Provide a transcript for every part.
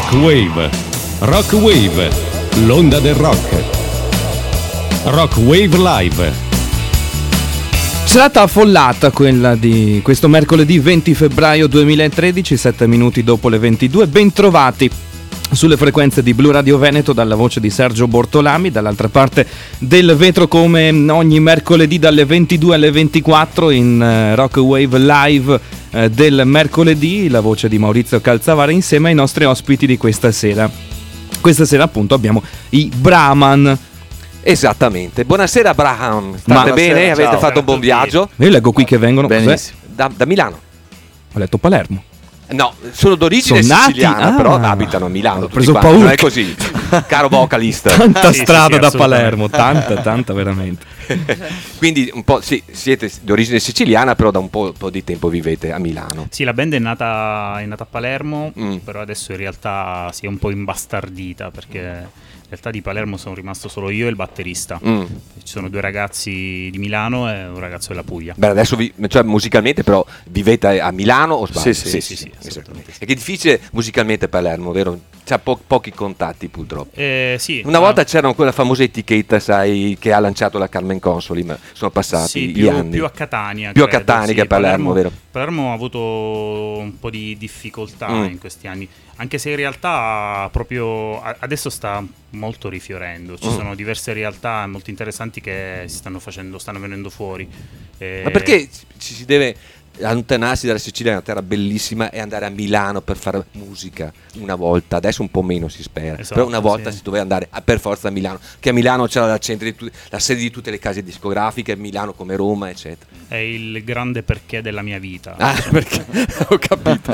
Rock Wave, l'onda del rock. Rock Wave Live. Serata affollata quella di questo mercoledì 20 febbraio 2013, 7 minuti dopo le 22. Bentrovati sulle frequenze di Blu Radio Veneto dalla voce di Sergio Bortolami, dall'altra parte del vetro come ogni mercoledì dalle 22 alle 24 in Rock Wave Live del mercoledì, la voce di Maurizio Calzavara insieme ai nostri ospiti di questa sera. Questa sera appunto abbiamo i Brahman. Esattamente, buonasera Abraham, state bene? Ciao. Avete fatto un buon viaggio? Io leggo qui che vengono Benissimo. Da Milano? Ho letto Palermo. No, sono d'origine Sono nati- siciliana, però abitano a Milano. Ho preso tutti quanti. paura. Non è così, caro vocalist. Tanta Sì, strada sì, da assolutamente. Palermo, tanta veramente. Quindi un po' sì, siete d'origine siciliana, però da un po' di tempo vivete a Milano. Sì, la band è nata a Palermo, Mm. però adesso in realtà si è un po' imbastardita perché in realtà di Palermo sono rimasto solo io e il batterista. Mm. Ci sono 2 ragazzi di Milano e un ragazzo della Puglia. Beh, adesso cioè, musicalmente però vivete a Milano o sbaglio? Sì, esattamente. assolutamente. È che è difficile musicalmente Palermo, vero? C'ha pochi contatti purtroppo. Sì, Una volta c'era quella famosa etichetta, sai, che ha lanciato la Carmen Consoli, ma sono passati sì, gli anni. più a Catania. Più a credo, Catania sì. che a Palermo, vero? Palermo ha avuto un po' di difficoltà Mm. in questi anni, anche se in realtà proprio adesso sta molto rifiorendo. Ci sono diverse realtà molto interessanti che stanno venendo fuori. Ma perché ci si deve allontanarsi dalla Sicilia, è una terra bellissima, e andare a Milano per fare musica una volta? Adesso un po' meno si spera, Esatto, però una volta sì. si doveva andare per forza a Milano, che a Milano c'era la sede di tutte le case discografiche, Milano come Roma, eccetera. È il grande perché della mia vita. Ah, perché ho capito.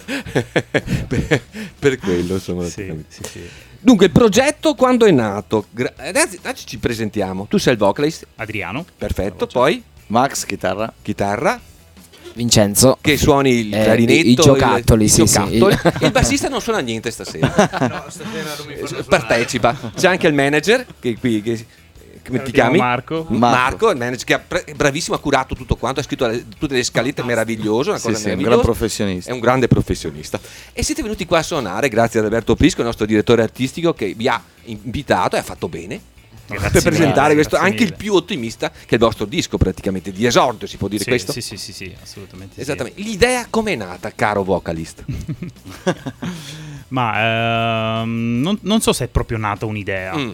per quello insomma. Sì, sì. Dunque il progetto quando è nato? Adesso ci presentiamo. Tu sei il vocalist, Adriano. perfetto, poi Max, chitarra. chitarra, Vincenzo. che suoni il clarinetto, i giocattoli, i sì, giocattoli. sì. Il bassista non suona niente stasera. No, stasera non mi fanno Partecipa. C'è anche il manager che qui come ti chiami? Marco. Marco, il manager che è bravissimo, ha curato tutto quanto, ha scritto tutte le scalette, meraviglioso, una Sì, cosa sì, un gran meravigliosa. professionista. È un grande professionista. E siete venuti qua a suonare grazie ad Alberto Prisco, il nostro direttore artistico, che vi ha invitato e ha fatto bene Grazie per presentare mille, questo, grazie anche il mille. più ottimista, che è il vostro disco praticamente di esordio, si può dire Sì, questo? sì, assolutamente. sì. Esattamente. L'idea com'è nata, caro vocalist? Ma non so se è proprio nata un'idea. Mm.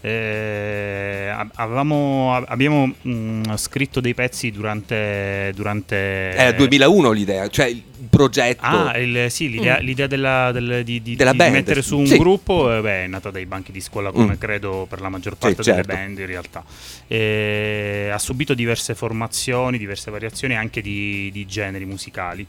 Abbiamo scritto dei pezzi durante 2001 l'idea, cioè il progetto. l'idea di band, mettere su un sì. gruppo è nata dai banchi di scuola, come credo per la maggior parte certo. delle band in realtà. Ha subito diverse formazioni, diverse variazioni anche di generi musicali.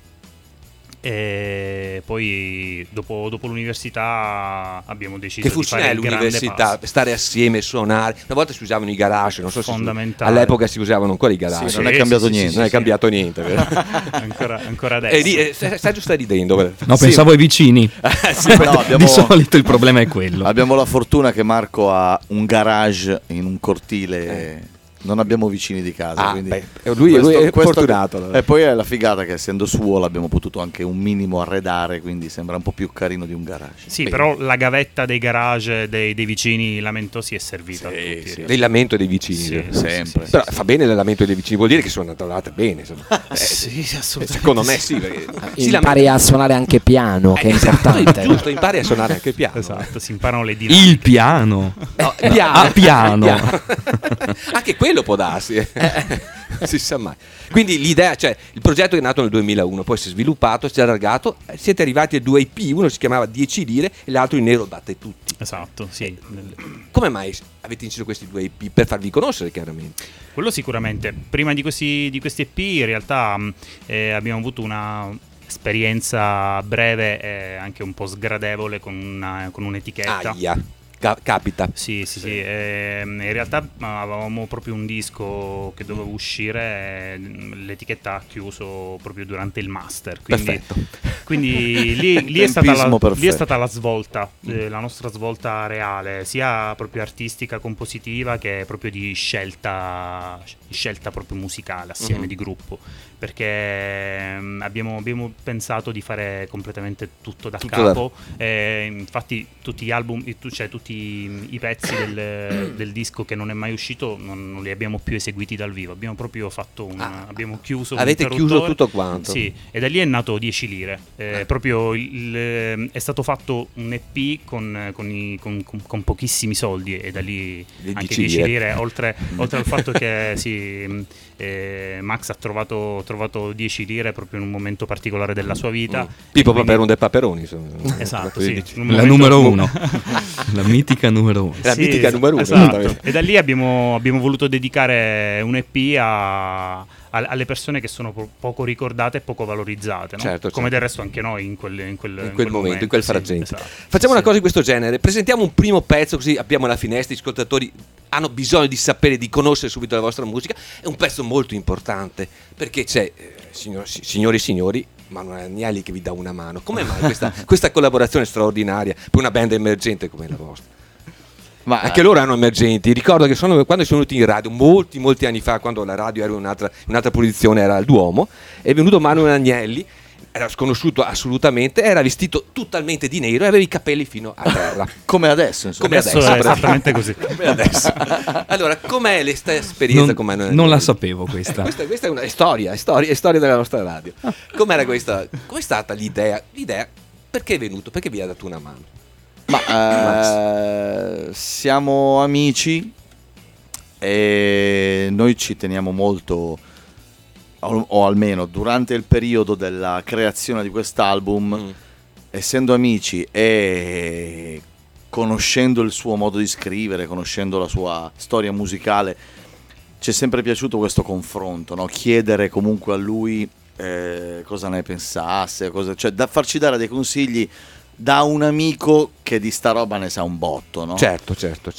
E poi dopo l'università abbiamo deciso Che di funziona fare il grande l'università, passo. stare assieme, suonare. Una volta si usavano i garage, non so se Fondamentale. all'epoca si usavano ancora i garage. Sì, non è cambiato niente. Non è cambiato niente, vero? ancora adesso. Sergio sta ridendo. Vero? No, pensavo ai vicini. No, Di solito il problema è quello. abbiamo la fortuna che Marco ha un garage in un cortile. Non abbiamo vicini di casa. Quindi lui è fortunato. allora. E poi è la figata che essendo suo l'abbiamo potuto anche un minimo arredare, quindi sembra un po' più carino di un garage. Sì, però la gavetta dei garage dei vicini lamento è servita a tutti, in realtà. Del lamento dei vicini. Sì, vero? sempre. Però fa bene il lamento dei vicini, vuol dire che sono andate bene. Insomma. Sì, assolutamente. Secondo me sì. Perché si Impari a suonare anche piano, che è esatto, importante. giusto, impari a suonare anche piano. Esatto, si imparano le dinamiche. Il piano. No, piano. Anche quello può darsi. Si sa mai. Quindi l'idea, cioè il progetto è nato nel 2001, poi si è sviluppato, si è allargato, siete arrivati a 2 EP, uno si chiamava 10 lire e l'altro in nero batte tutti. Esatto, sì. Come mai avete inciso questi 2 EP? Per farvi conoscere chiaramente. Quello sicuramente. Prima di questi EP in realtà abbiamo avuto una esperienza breve e anche un po' sgradevole con un'etichetta. Aia. capita. Sì. In realtà avevamo proprio un disco che doveva uscire, l'etichetta ha chiuso proprio durante il master. Perfetto. Quindi lì è stata la svolta, la nostra svolta reale, sia proprio artistica, compositiva, che proprio di scelta proprio musicale assieme, di gruppo, perché abbiamo pensato di fare completamente tutto da capo. Infatti tutti gli album, cioè tutti i pezzi del disco che non è mai uscito non li abbiamo più eseguiti dal vivo, abbiamo proprio fatto abbiamo chiuso. Avete chiuso tutto quanto? Sì, e da lì è nato 10 lire. Proprio è stato fatto un EP con pochissimi soldi, e da lì anche 10 lire, oltre al fatto che Max ha trovato 10 lire proprio in un momento particolare della sua vita. Pippo Paperone del Paperoni, insomma. Esatto, sì. La numero 1. La mitica numero 1. La mitica numero 1. Esatto. E da lì abbiamo voluto dedicare un EP alle persone che sono poco ricordate e poco valorizzate, no? Certo. Come del resto anche noi in quel momento, in quel frangente. Sì, esatto. Facciamo una cosa di questo genere, presentiamo un primo pezzo, così apriamo la finestra, gli ascoltatori hanno bisogno di sapere, di conoscere subito la vostra musica. È un pezzo molto importante, perché c'è, signori e signori, Manuel Agnelli che vi dà una mano. Come mai questa collaborazione straordinaria per una band emergente come la vostra? Ma anche loro erano emergenti. Ricordo che quando sono venuti in radio molti anni fa, quando la radio era in un'altra posizione, era il Duomo, è venuto Manuel Agnelli, era sconosciuto assolutamente, era vestito totalmente di nero e aveva i capelli fino a terra. Come adesso, insomma. Come adesso è esattamente così. Come adesso. Allora, com'è questa esperienza con Manuel Agnelli? Non la sapevo questa. Questa è una storia della nostra radio. Com'era questa? Com'è stata l'idea? Perché è venuto? Perché vi ha dato una mano? Ma siamo amici e noi ci teniamo molto, o almeno durante il periodo della creazione di quest'album, essendo amici e conoscendo il suo modo di scrivere, conoscendo la sua storia musicale, ci è sempre piaciuto questo confronto, no? Chiedere comunque a lui cosa ne pensasse, cioè farci dare dei consigli da un amico che di sta roba ne sa un botto, no? Certo.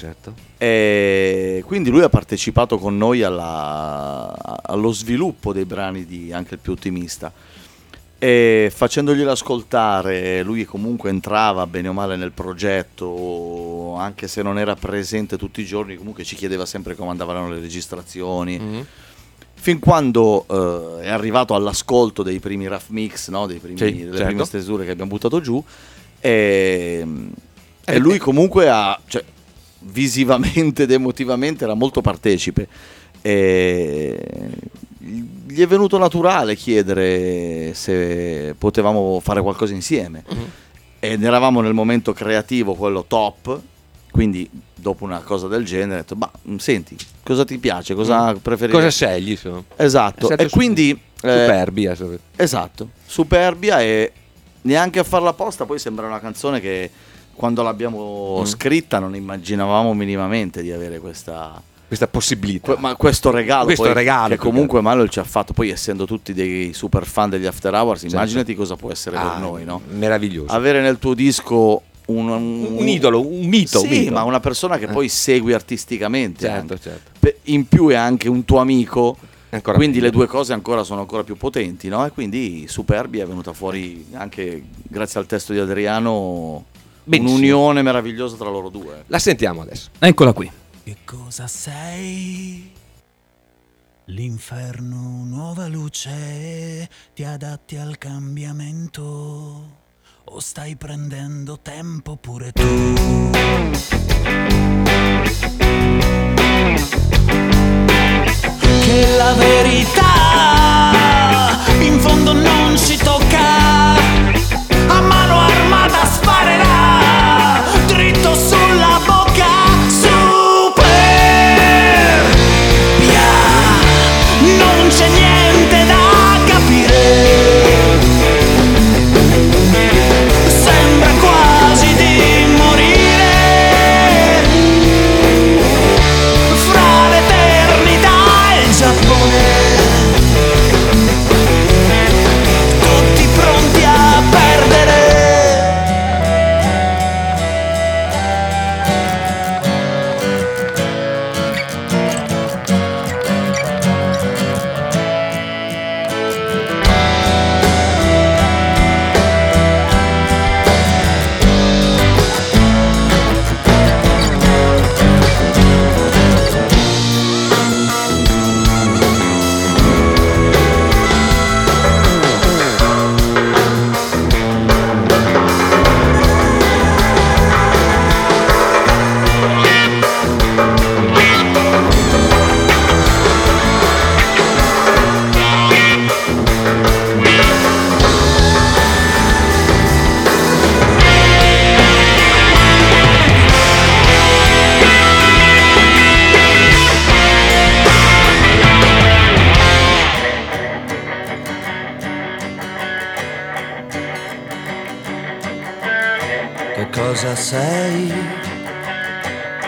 E quindi lui ha partecipato con noi allo sviluppo dei brani di Anche il più ottimista, e facendoglielo ascoltare lui comunque entrava bene o male nel progetto, anche se non era presente tutti i giorni, comunque ci chiedeva sempre come andavano le registrazioni. Fin quando è arrivato all'ascolto dei primi rough mix, no? Delle prime stesure che abbiamo buttato giù, e lui comunque cioè, visivamente ed emotivamente era molto partecipe, e gli è venuto naturale chiedere se potevamo fare qualcosa insieme, ed eravamo nel momento creativo, quello top. Quindi dopo una cosa del genere ho detto, senti, cosa ti piace, cosa preferisci? Cosa scegli? Insomma. Esatto, e quindi Superbia. Esatto, Superbia, e neanche a farla apposta, poi sembra una canzone che quando l'abbiamo scritta non immaginavamo minimamente di avere questa possibilità. Ma questo regalo che comunque Manuel ci ha fatto, poi essendo tutti dei super fan degli After Hours, immaginati cosa può essere per noi, no? Meraviglioso. Avere nel tuo disco un idolo, un mito. Sì, ma una persona che poi segui artisticamente. Certo. In più è anche un tuo amico, quindi più. Le due cose sono ancora più potenti, no? E quindi Superbia è venuta fuori anche grazie al testo di Adriano. Benissimo. Un'unione meravigliosa tra loro due. La sentiamo adesso. Eccola qui. Che cosa sei? L'inferno, nuova luce, ti adatti al cambiamento o stai prendendo tempo pure tu? Che la verità in fondo non ci tocca, a mano armata sparerà dritto sulla bocca. Superbia, non c'è niente da capire, sembra quasi di morire fra l'eternità e il Giappone.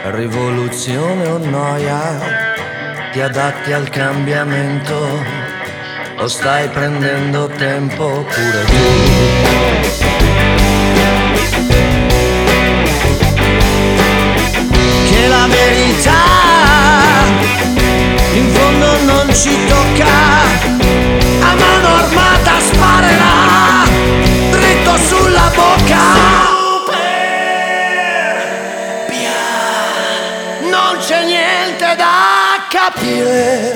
rivoluzione o noia, ti adatti al cambiamento o stai prendendo tempo pure tu? Che la verità in fondo non ci tocca, a mano armata sparerà dritto sulla bocca. Non c'è niente da capire,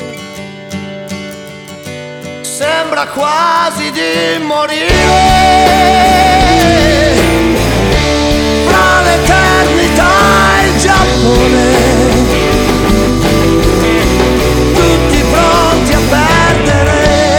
sembra quasi di morire fra l'eternità e il Giappone, tutti pronti a perdere.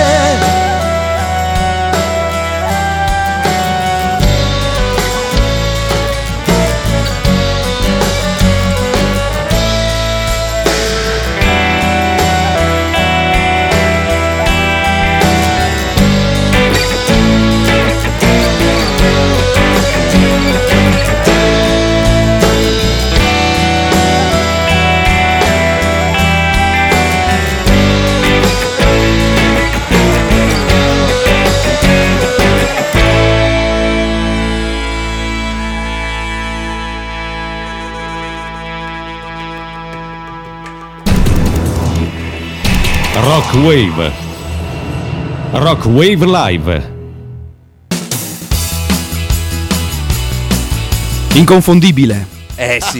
Rock Wave. Rock Wave Live. Inconfondibile. Sì,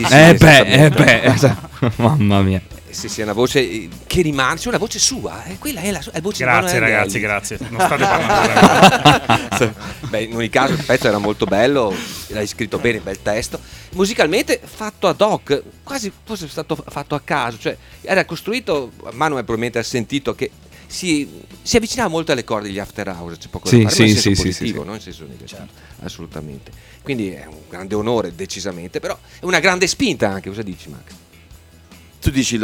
Mamma mia. Sì, è una voce che rimane, c'è una voce sua, quella è la voce. Grazie ragazzi, grazie. Non state parlando. Beh, in ogni caso il pezzo era molto bello, l'hai scritto bene, bel testo. Musicalmente fatto ad hoc, quasi fosse stato fatto a caso, cioè era costruito, Manuel probabilmente ha sentito che si avvicinava molto alle corde degli After Hours, c'è poco da fare, ma in senso positivo, non in senso negativo, assolutamente. Quindi è un grande onore, decisamente, però è una grande spinta anche, cosa dici Max? Tu dici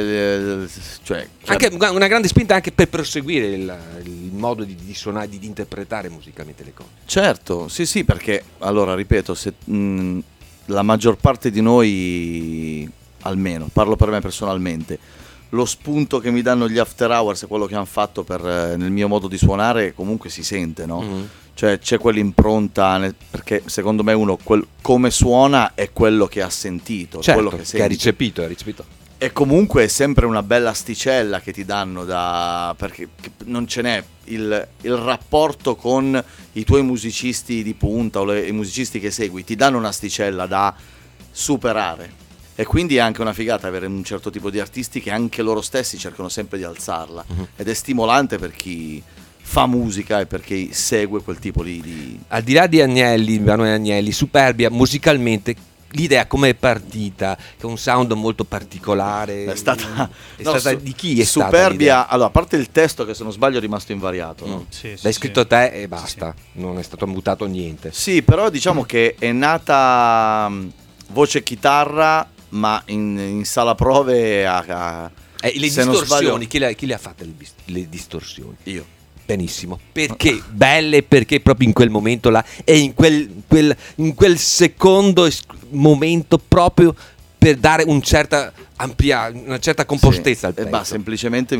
cioè anche una grande spinta anche per proseguire il modo di suonare, di interpretare musicalmente le cose. Certo, sì, perché allora ripeto, se la maggior parte di noi, almeno parlo per me personalmente, lo spunto che mi danno gli After Hours è quello che hanno fatto nel mio modo di suonare, comunque si sente, no? Mm-hmm. Cioè c'è quell'impronta, perché secondo me uno come suona è quello che ha sentito, certo, quello che ha ricepito. E comunque è sempre una bella asticella che ti danno perché non ce n'è il rapporto con i tuoi musicisti di punta o i musicisti che segui, ti danno un'asticella da superare. E quindi è anche una figata avere un certo tipo di artisti che anche loro stessi cercano sempre di alzarla. Uh-huh. Ed è stimolante per chi fa musica e per chi segue quel tipo di... Al di là di Manuel Agnelli, Superbia musicalmente l'idea come è partita, che è un sound molto particolare, è stata di chi è Superbia, stata allora, a parte il testo che se non sbaglio è rimasto invariato, no? L'hai scritto te e basta, non è stato mutato niente. Sì, però diciamo che è nata voce chitarra, ma in sala prove le distorsioni, chi le ha fatte le distorsioni? Io. Benissimo, perché belle, perché proprio in quel momento là e in quel secondo momento proprio per dare una certa compostezza al pezzo. Semplicemente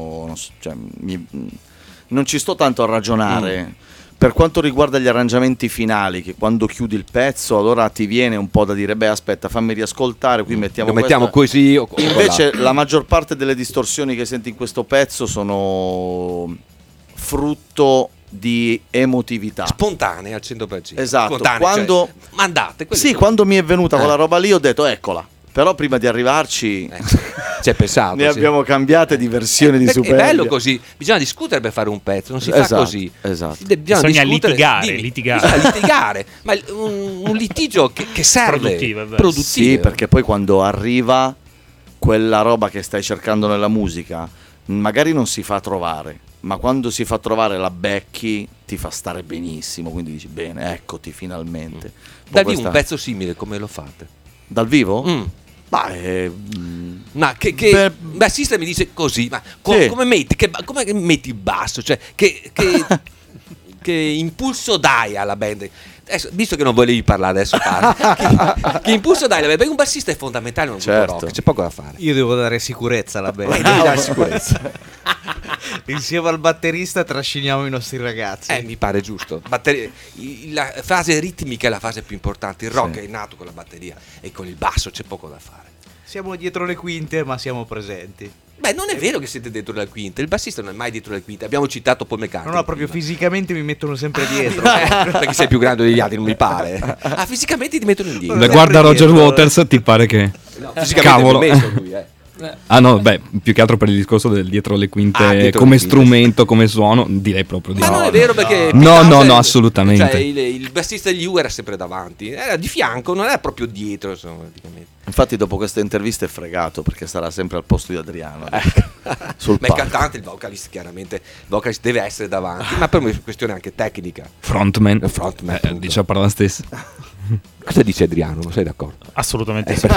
non ci sto tanto a ragionare. Per quanto riguarda gli arrangiamenti finali, che quando chiudi il pezzo allora ti viene un po' da dire aspetta, fammi riascoltare, qui mettiamo così o invece la maggior parte delle distorsioni che senti in questo pezzo sono frutto di emotività spontanea al 100%. Esatto, quando mandate quando mi è venuta quella roba lì ho detto eccola, però prima di arrivarci ci è pensato, ne abbiamo cambiate di versioni di Superbia. È bello così, bisogna discutere per fare un pezzo, non si fa così, bisogna litigare, ma un litigio che serve produttivo. Sì, perché poi quando arriva quella roba che stai cercando nella musica magari non si fa trovare, ma quando si fa trovare la becchi ti fa stare benissimo, quindi dici bene, eccoti finalmente. Dal vivo un pezzo simile come lo fate? Dal vivo? Bassista mi dice così, ma come metti il basso? Cioè che impulso dai alla band? Adesso, visto che non volevi parlare, adesso parli. Che impulso dai? Perché un bassista è fondamentale in un gruppo rock, c'è poco da fare. Io devo dare sicurezza alla band. Devi dare sicurezza. Insieme al batterista trasciniamo i nostri ragazzi. Mi pare giusto. La fase ritmica è la fase più importante. Il rock è nato con la batteria e con il basso c'è poco da fare. Siamo dietro le quinte, ma siamo presenti. Beh, non è vero che siete dietro le quinte. Il bassista non è mai dietro le quinte. Abbiamo citato Paul McCartney. No, proprio fisicamente mi mettono sempre dietro. Perché sei più grande degli altri, non mi pare. Fisicamente ti mettono indietro. Da guarda Roger Waters, ti pare che... No, fisicamente Cavolo. è messo lui, Ah no, beh, più che altro per il discorso del dietro le quinte dietro come le quinte. Strumento, come suono, direi proprio di Ma no. non è vero perché No, assolutamente. Cioè, il bassista degli U era sempre davanti, era di fianco, non era proprio dietro, insomma, praticamente. Infatti dopo questa intervista è fregato perché sarà sempre al posto di Adriano. Sul Ma il palco. cantante, il vocalist, chiaramente, il vocalist deve essere davanti, ma per me è una questione anche tecnica. Frontman, Frontman, dice la parola stessa. Cosa dice Adriano? Non sei d'accordo? Assolutamente sì.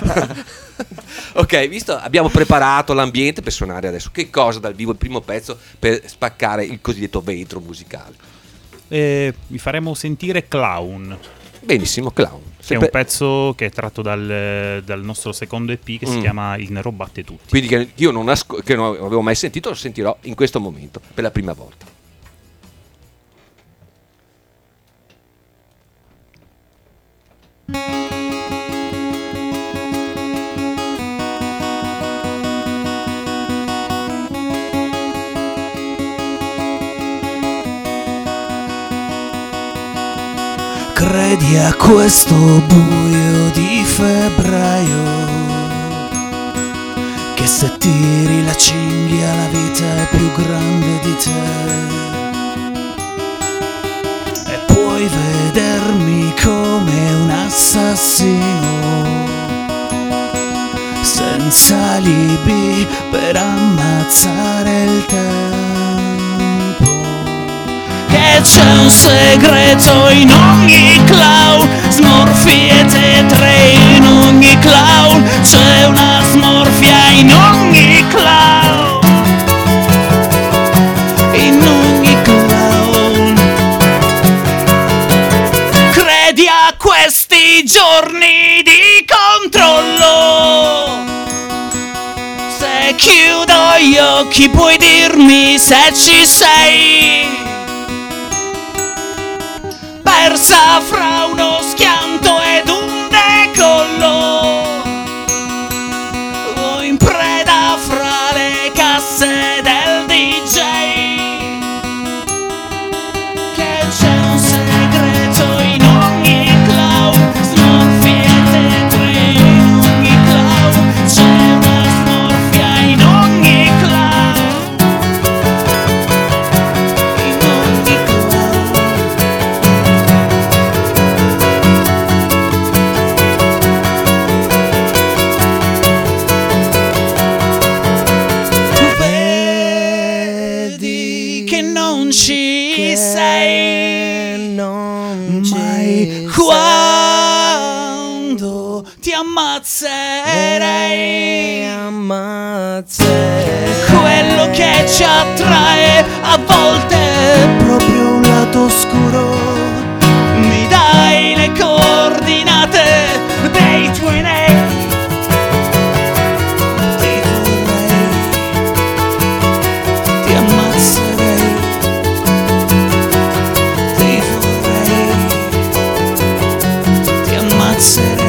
Ok, visto, abbiamo preparato l'ambiente per suonare adesso. Che cosa dal vivo, il primo pezzo per spaccare il cosiddetto vetro musicale? Vi faremo sentire Clown. Benissimo, Clown. Che è un pezzo che è tratto dal nostro secondo EP che si chiama Il Nero Batte Tutti. Quindi che io che non avevo mai sentito, lo sentirò in questo momento per la prima volta. Credi a questo buio di febbraio che se tiri la cinghia la vita è più grande di te e puoi vedermi come un assassino senza alibi per ammazzare il tempo. Che c'è un segreto in ogni clown, smorfie e tetre in ogni clown, c'è una smorfia in ogni clown, in ogni clown. Credi a questi giorni di controllo, se chiudo gli occhi puoi dirmi se ci sei, persa fra uno schianto ed un decollo, o in preda fra le casse del DJ. Che c'è un segreto in ogni clown, smorfie e tetre in ogni clown, c'è una smorfia in ogni clown, in ogni clown. Vedi che non ci sei mai quando ti ammazzerei. Quello che ci attrae a volte è proprio un lato oscuro. Mi dai le coordinate dei tuoi nei. Ti ammazzerei, ti vorrei, ti ammazzerei.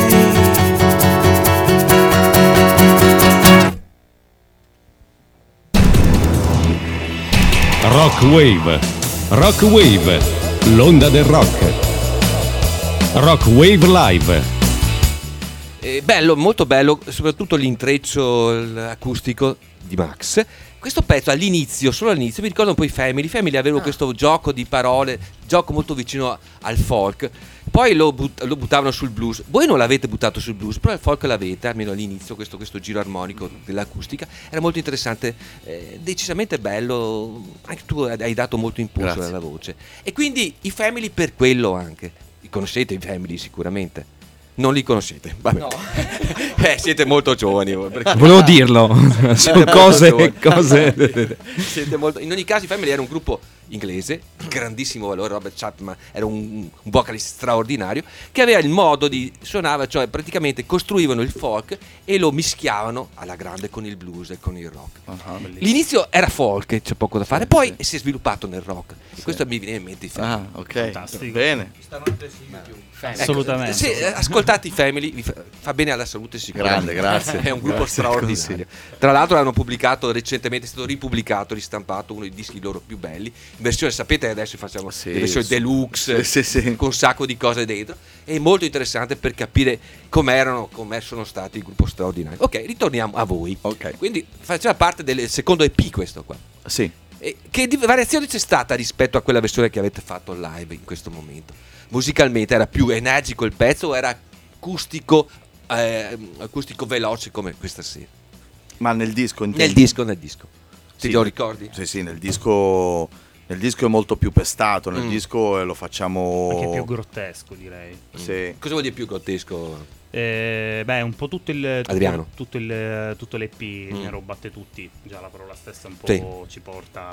Rock Wave, l'onda del rock. Rock Wave Live. Bello, molto bello, soprattutto l'intreccio acustico di Max. Questo pezzo all'inizio, solo all'inizio, mi ricorda un po' i Family avevano questo gioco di parole, gioco molto vicino al folk. Poi lo buttavano sul blues. Voi non l'avete buttato sul blues, però il folk l'avete, almeno all'inizio, questo giro armonico dell'acustica. Era molto interessante, decisamente bello. Anche tu hai dato molto impulso alla voce. E quindi i Family per quello anche. Conoscete i Family sicuramente. Non li conoscete? Vabbè. No. Siete molto giovani. Volevo dirlo. Sono cose. Siete molto... In ogni caso, i Family era un gruppo inglese di grandissimo valore. Robert Chapman era un vocalista straordinario che aveva il modo di suonare, cioè praticamente costruivano il folk e lo mischiavano alla grande con il blues e con il rock. L'inizio era folk, c'è poco da fare, poi si è sviluppato nel rock e questo mi viene in mente i Family. Ok, fantastico. Bene. Assolutamente. Sì, ascoltate i Family, vi fa bene alla salute sicuramente. Grande, grazie. È un gruppo Grazie, straordinario. Tra l'altro hanno pubblicato recentemente, è stato ripubblicato, ristampato uno dei dischi loro più belli, in versione, sapete, adesso facciamo le versioni deluxe con un sacco di cose dentro. È molto interessante per capire come sono stati il gruppo straordinario. Ok, ritorniamo a voi. Quindi faceva parte del secondo EP questo qua. Sì. Che variazione c'è stata rispetto a quella versione che avete fatto live in questo momento? Musicalmente era più energico il pezzo o era acustico veloce come questa sera? Ma nel disco Nel disco. Ti lo ricordi? Sì, nel disco è molto più pestato, nel disco lo facciamo... Anche più grottesco, direi. Sì. Cosa vuol dire più grottesco? Un po' tutto Adriano. tutto l'EP ne robatte tutti. Già la parola stessa un po' ci porta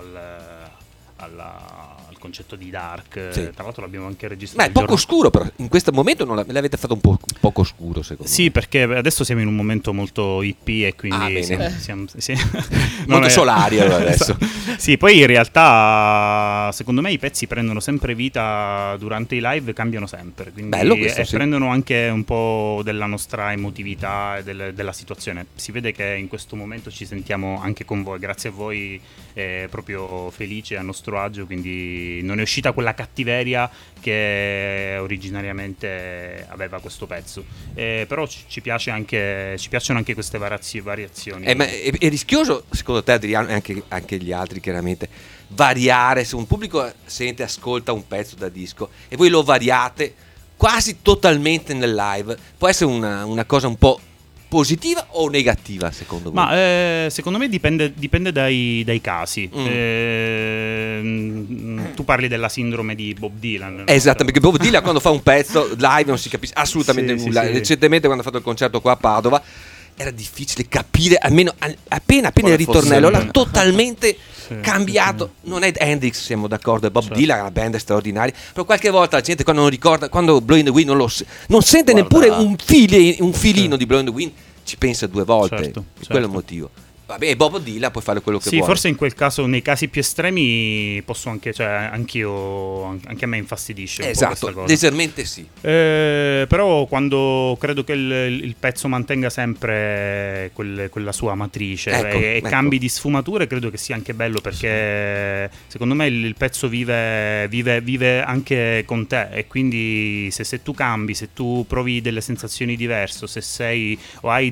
al concetto di dark. Tra l'altro l'abbiamo anche registrato. Ma è poco scuro, però in questo momento me l'avete fatto un po' poco scuro, secondo me. Sì, perché adesso siamo in un momento molto hippie e quindi siamo molto solari adesso. Sì, poi in realtà secondo me i pezzi prendono sempre vita durante i live, cambiano sempre, quindi bello questo, prendono anche un po' della nostra emotività e della situazione. Si vede che in questo momento ci sentiamo anche con voi, grazie a voi, proprio felici a nostro agio, quindi non è uscita quella cattiveria che originariamente aveva questo pezzo, però ci piacciono anche queste variazioni. È rischioso secondo te, Adriano, e anche gli altri chiaramente, variare? Se un pubblico ascolta un pezzo da disco e voi lo variate quasi totalmente nel live, può essere una cosa un po' positiva o negativa secondo voi? Ma secondo me dipende dai casi. Tu parli della sindrome di Bob Dylan, no? Esatto, perché Bob Dylan quando fa un pezzo live non si capisce assolutamente nulla. Recentemente quando ha fatto il concerto qua a Padova era difficile capire, almeno appena il ritornello l'ha totalmente cambiato. Non è Hendrix, siamo d'accordo, Bob Dylan, la band è straordinaria, però qualche volta la gente quando non ricorda, quando Blowing the Wind non sente neppure un filino di Blowing the Wind, ci pensa due volte, quello è il motivo. Vabbè, Bob Dylan puoi fare quello che vuoi. Sì, forse in quel caso, nei casi più estremi, posso anche, anche a me infastidisce un po' questa cosa. Leggermente sì. Però quando credo che il pezzo mantenga sempre quella sua matrice e cambi di sfumature, credo che sia anche bello, perché secondo me il pezzo vive anche con te, e quindi se tu cambi, se tu provi delle sensazioni diverse, se sei o hai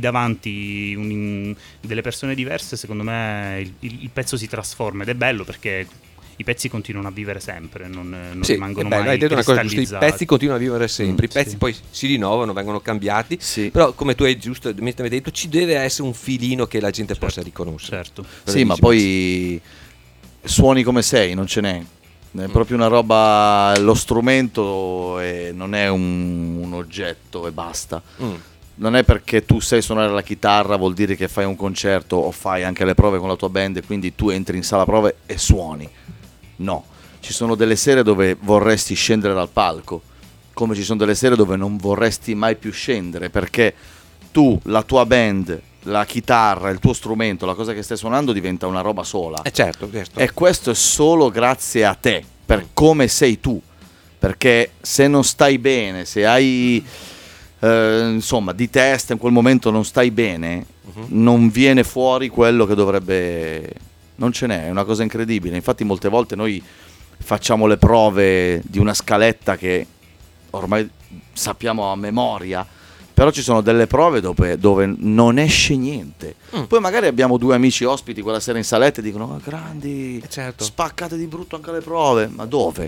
davanti delle persone diverse, secondo me il pezzo si trasforma, ed è bello perché i pezzi continuano a vivere sempre, non rimangono mai hai detto una cosa giusta, cristallizzati. i pezzi continuano a vivere sempre, i pezzi poi si rinnovano, vengono cambiati, però come tu hai giustamente detto, ci deve essere un filino che la gente possa riconoscere. Sì, ma poi suoni come sei, non ce n'è. È proprio una roba, lo strumento non è un oggetto e basta. Non è perché tu sai suonare la chitarra vuol dire che fai un concerto o fai anche le prove con la tua band e quindi tu entri in sala prove e suoni. No, ci sono delle sere dove vorresti scendere dal palco, come ci sono delle sere dove non vorresti mai più scendere, perché tu, la tua band, la chitarra, il tuo strumento, la cosa che stai suonando diventa una roba sola. Certo. E questo è solo grazie a te, per come sei tu, perché se non stai bene, se hai... insomma, di testa in quel momento non stai bene, non viene fuori quello che dovrebbe. Non ce n'è, è una cosa incredibile. Infatti molte volte noi facciamo le prove di una scaletta che ormai sappiamo a memoria, però ci sono delle prove dove non esce niente. Poi magari abbiamo due amici ospiti quella sera in saletta e dicono: grandi, spaccate di brutto anche le prove. Ma dove?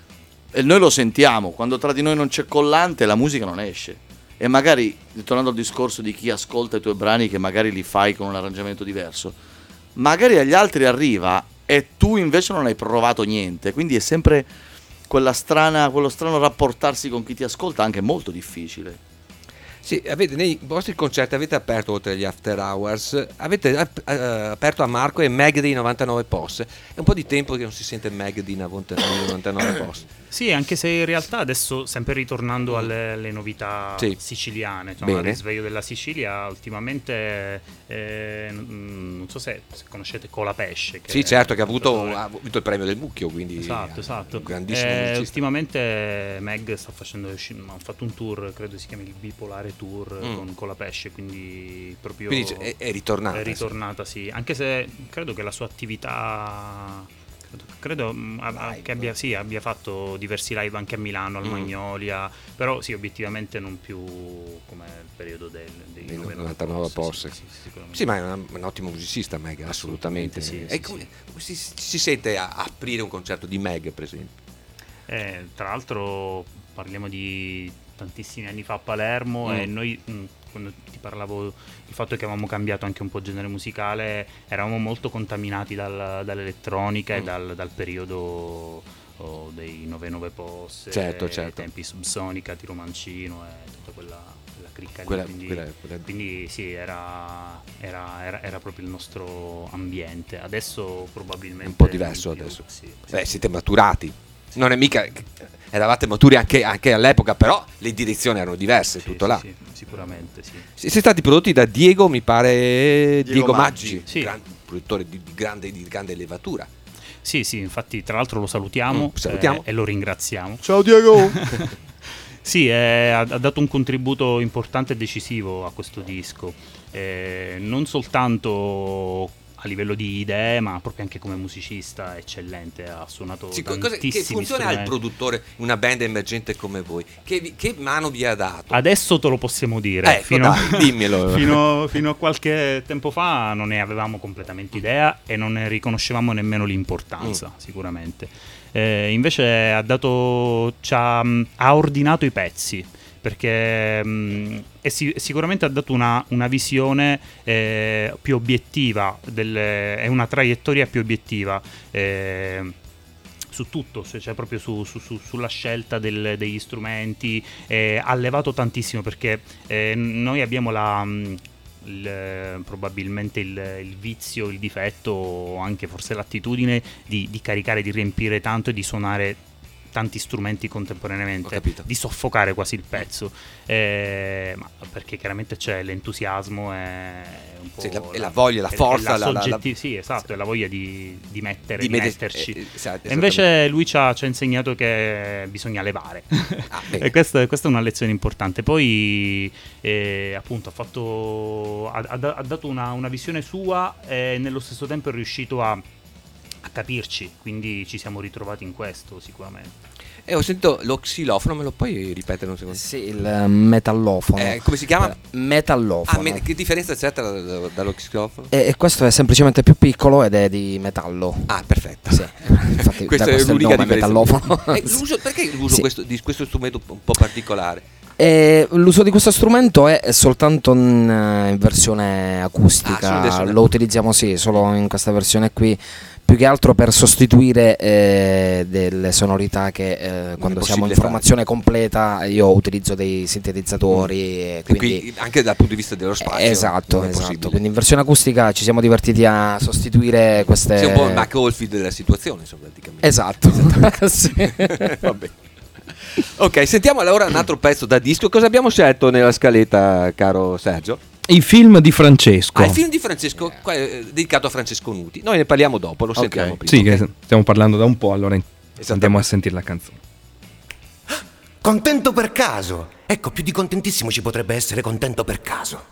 E noi lo sentiamo, quando tra di noi non c'è collante la musica non esce. E magari, ritornando al discorso di chi ascolta i tuoi brani, che magari li fai con un arrangiamento diverso, magari agli altri arriva e tu invece non hai provato niente, quindi è sempre quello strano rapportarsi con chi ti ascolta, anche molto difficile. Sì, nei vostri concerti avete aperto, oltre agli After Hours, avete aperto a Marco e Meg dei 99 POS. È un po' di tempo che non si sente Meg di 99 POS. Sì, anche se in realtà adesso, sempre ritornando alle novità siciliane, al risveglio della Sicilia, ultimamente non so se conoscete Colapesce. Sì, certo, che ha avuto il premio del Mucchio, quindi esatto. Un grandissimo musicista. Ultimamente Meg ha fatto un tour, credo si chiami il Bipolare Tour con Colapesce, quindi proprio è ritornata. È ritornata, sì. Anche se credo che la sua attività... Credo che abbia fatto diversi live anche a Milano, al Magnolia, però sì, obiettivamente non più come il periodo dei 99 POS. Sì, ma è un ottimo musicista Meg, assolutamente. Sì. Come si sente a aprire un concerto di Meg, per esempio? Tra l'altro parliamo di tantissimi anni fa a Palermo e noi... quando ti parlavo del fatto che avevamo cambiato anche un po' genere musicale, eravamo molto contaminati dall'elettronica e dal periodo dei 99 POS, certo. tempi Subsonica, Tiro Mancino e tutta quella cricca lì, quindi sì, era proprio il nostro ambiente. Adesso probabilmente un po' diverso adesso. Sì. Siete maturati. Non è mica... Eravate maturi anche all'epoca, però le direzioni erano diverse, tutto là. Sì, sicuramente sì. Siete stati prodotti da Diego, mi pare, Diego Maggi, sì. Produttore di grande levatura. Sì, infatti tra l'altro lo salutiamo. E lo ringraziamo. Ciao Diego! Sì, ha dato un contributo importante e decisivo a questo disco, non soltanto a livello di idee, ma proprio anche come musicista eccellente. Ha suonato tantissimi che funzione ha il produttore, una band emergente come voi? Che mano vi ha dato? Adesso te lo possiamo dire. Dimmelo. Fino a qualche tempo fa non ne avevamo completamente idea e non ne riconoscevamo nemmeno l'importanza, sicuramente. Invece ha ordinato i pezzi, perché sicuramente ha dato una visione più obiettiva, è una traiettoria più obiettiva su tutto, cioè proprio sulla scelta degli strumenti. Ha levato tantissimo, perché noi abbiamo probabilmente il vizio, il difetto, o anche forse l'attitudine di caricare, di riempire tanto e di suonare tanti strumenti contemporaneamente, di soffocare quasi il pezzo, ma perché chiaramente c'è l'entusiasmo e un po' la voglia, la forza, sì, esatto, è la voglia di metterci. E invece lui ci ha insegnato che bisogna levare. E questa è una lezione importante. Poi appunto ha dato una visione sua, e nello stesso tempo è riuscito a capirci, quindi ci siamo ritrovati in questo sicuramente. Ho sentito lo xilofono, me lo puoi ripetere un secondo? Sì, il metallofono. Come si chiama? Metallofono. Che differenza c'è dallo xilofono? Questo è semplicemente più piccolo ed è di metallo. Ah, perfetto. Sì, infatti questa è l'unica differenza. Metallofono. Perché l'uso di questo strumento un po' particolare? L'uso di questo strumento è soltanto in versione acustica. Lo utilizziamo solo in questa versione qui, più che altro per sostituire delle sonorità che quando siamo in formazione completa io utilizzo dei sintetizzatori, quindi anche dal punto di vista dello spazio. Esatto. Quindi in versione acustica ci siamo divertiti a sostituire queste. Sei un po' il Mac Oldfield della situazione, insomma, praticamente. Esatto. Sì. Va bene. Ok, sentiamo allora un altro pezzo da disco. Cosa abbiamo scelto nella scaletta, caro Sergio? Il film di Francesco. Il film di Francesco, dedicato a Francesco Nuti. Noi ne parliamo dopo, lo sentiamo prima. Sì, che stiamo parlando da un po', allora andiamo a sentire la canzone. Contento per caso. Ecco, più di contentissimo ci potrebbe essere contento per caso.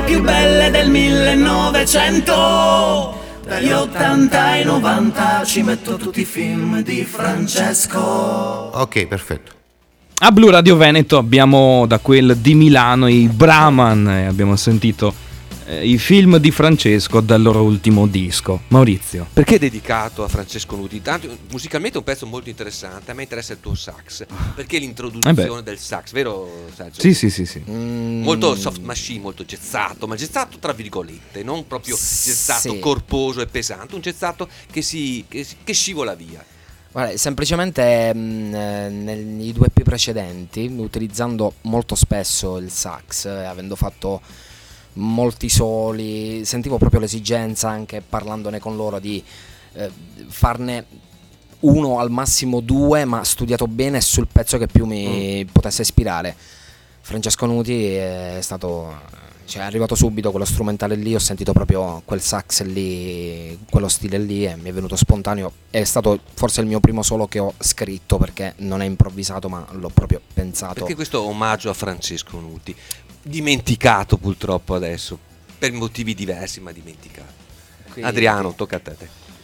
più belle del 1900. Dagli 80 ai 90 ci metto tutti i film di Francesco. Ok, perfetto. A Blu Radio Veneto abbiamo da quel di Milano i Brahman e abbiamo sentito i film di Francesco dal loro ultimo disco. Maurizio. Perché è dedicato a Francesco Nuti? Tanto, musicalmente è un pezzo molto interessante. A me interessa il tuo sax. Perché l'introduzione del sax, vero Sergio? Sì. Molto soft machine, molto gezzato, ma gezzato tra virgolette, non proprio gezzato corposo e pesante, un gezzato che scivola via. Guarda, semplicemente nei 2 EP precedenti, utilizzando molto spesso il sax, avendo fatto molti soli, sentivo proprio l'esigenza, anche parlandone con loro, di farne 1 al massimo 2, ma studiato bene sul pezzo che più mi potesse ispirare. Francesco Nuti è arrivato subito quello strumentale lì, ho sentito proprio quel sax lì, quello stile lì, e mi è venuto spontaneo. È stato forse il mio primo solo che ho scritto, perché non è improvvisato, ma l'ho proprio pensato. Perché questo omaggio a Francesco Nuti, dimenticato purtroppo adesso, per motivi diversi, ma dimenticato. Quindi, Adriano, tocca a te.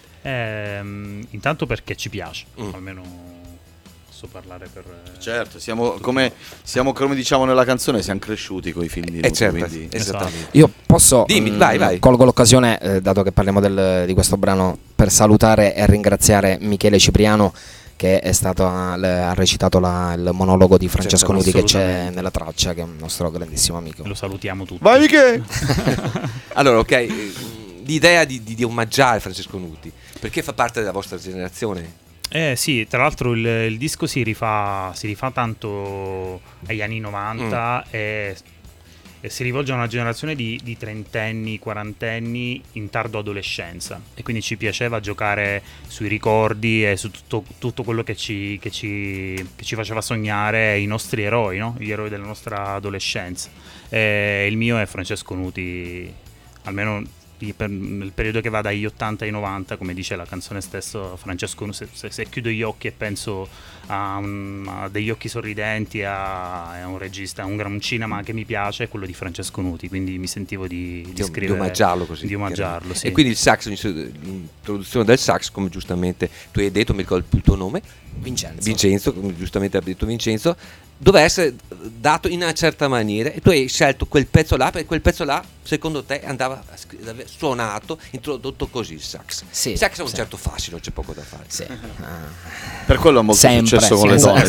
Intanto perché ci piace, almeno posso parlare per... Certo, siamo come diciamo nella canzone, siamo cresciuti con i film di Nuti, certo, quindi... esattamente. Io posso, dimmi, vai. colgo l'occasione, dato che parliamo di questo brano, per salutare e ringraziare Michele Cipriano, che ha recitato il monologo di Francesco Nuti che c'è nella traccia, che è un nostro grandissimo amico. Lo salutiamo tutti. Vai Michele! Allora, ok, l'idea di omaggiare Francesco Nuti, perché fa parte della vostra generazione? Sì, tra l'altro il disco si rifà tanto agli anni 90 e si rivolge a una generazione di trentenni, quarantenni in tardo adolescenza, e quindi ci piaceva giocare sui ricordi e su tutto quello che ci faceva sognare i nostri eroi, no? Gli eroi della nostra adolescenza. E il mio è Francesco Nuti, almeno nel periodo che va dagli 80 ai 90, come dice la canzone stessa. Francesco, se chiudo gli occhi e penso a degli occhi sorridenti, a un regista, a un cinema che mi piace, è quello di Francesco Nuti, quindi mi sentivo di scrivere, di omaggiarlo così. Di omaggiarlo, sì. E quindi il sax, l'introduzione del sax, come giustamente tu hai detto, mi ricordo il tuo nome? Vincenzo, come giustamente ha detto Vincenzo, doveva essere dato in una certa maniera, e tu hai scelto quel pezzo là, perché quel pezzo là secondo te andava suonato, introdotto così il sax. Il sax ha un certo fascino, c'è poco da fare. Per quello ha molto successo con le donne.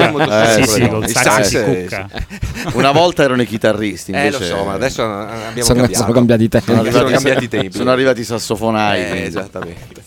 Il sax si cucca. Una volta erano i chitarristi, invece lo so, ma adesso abbiamo sono cambiati i tempi. Sono arrivati i sassofonai. Esattamente.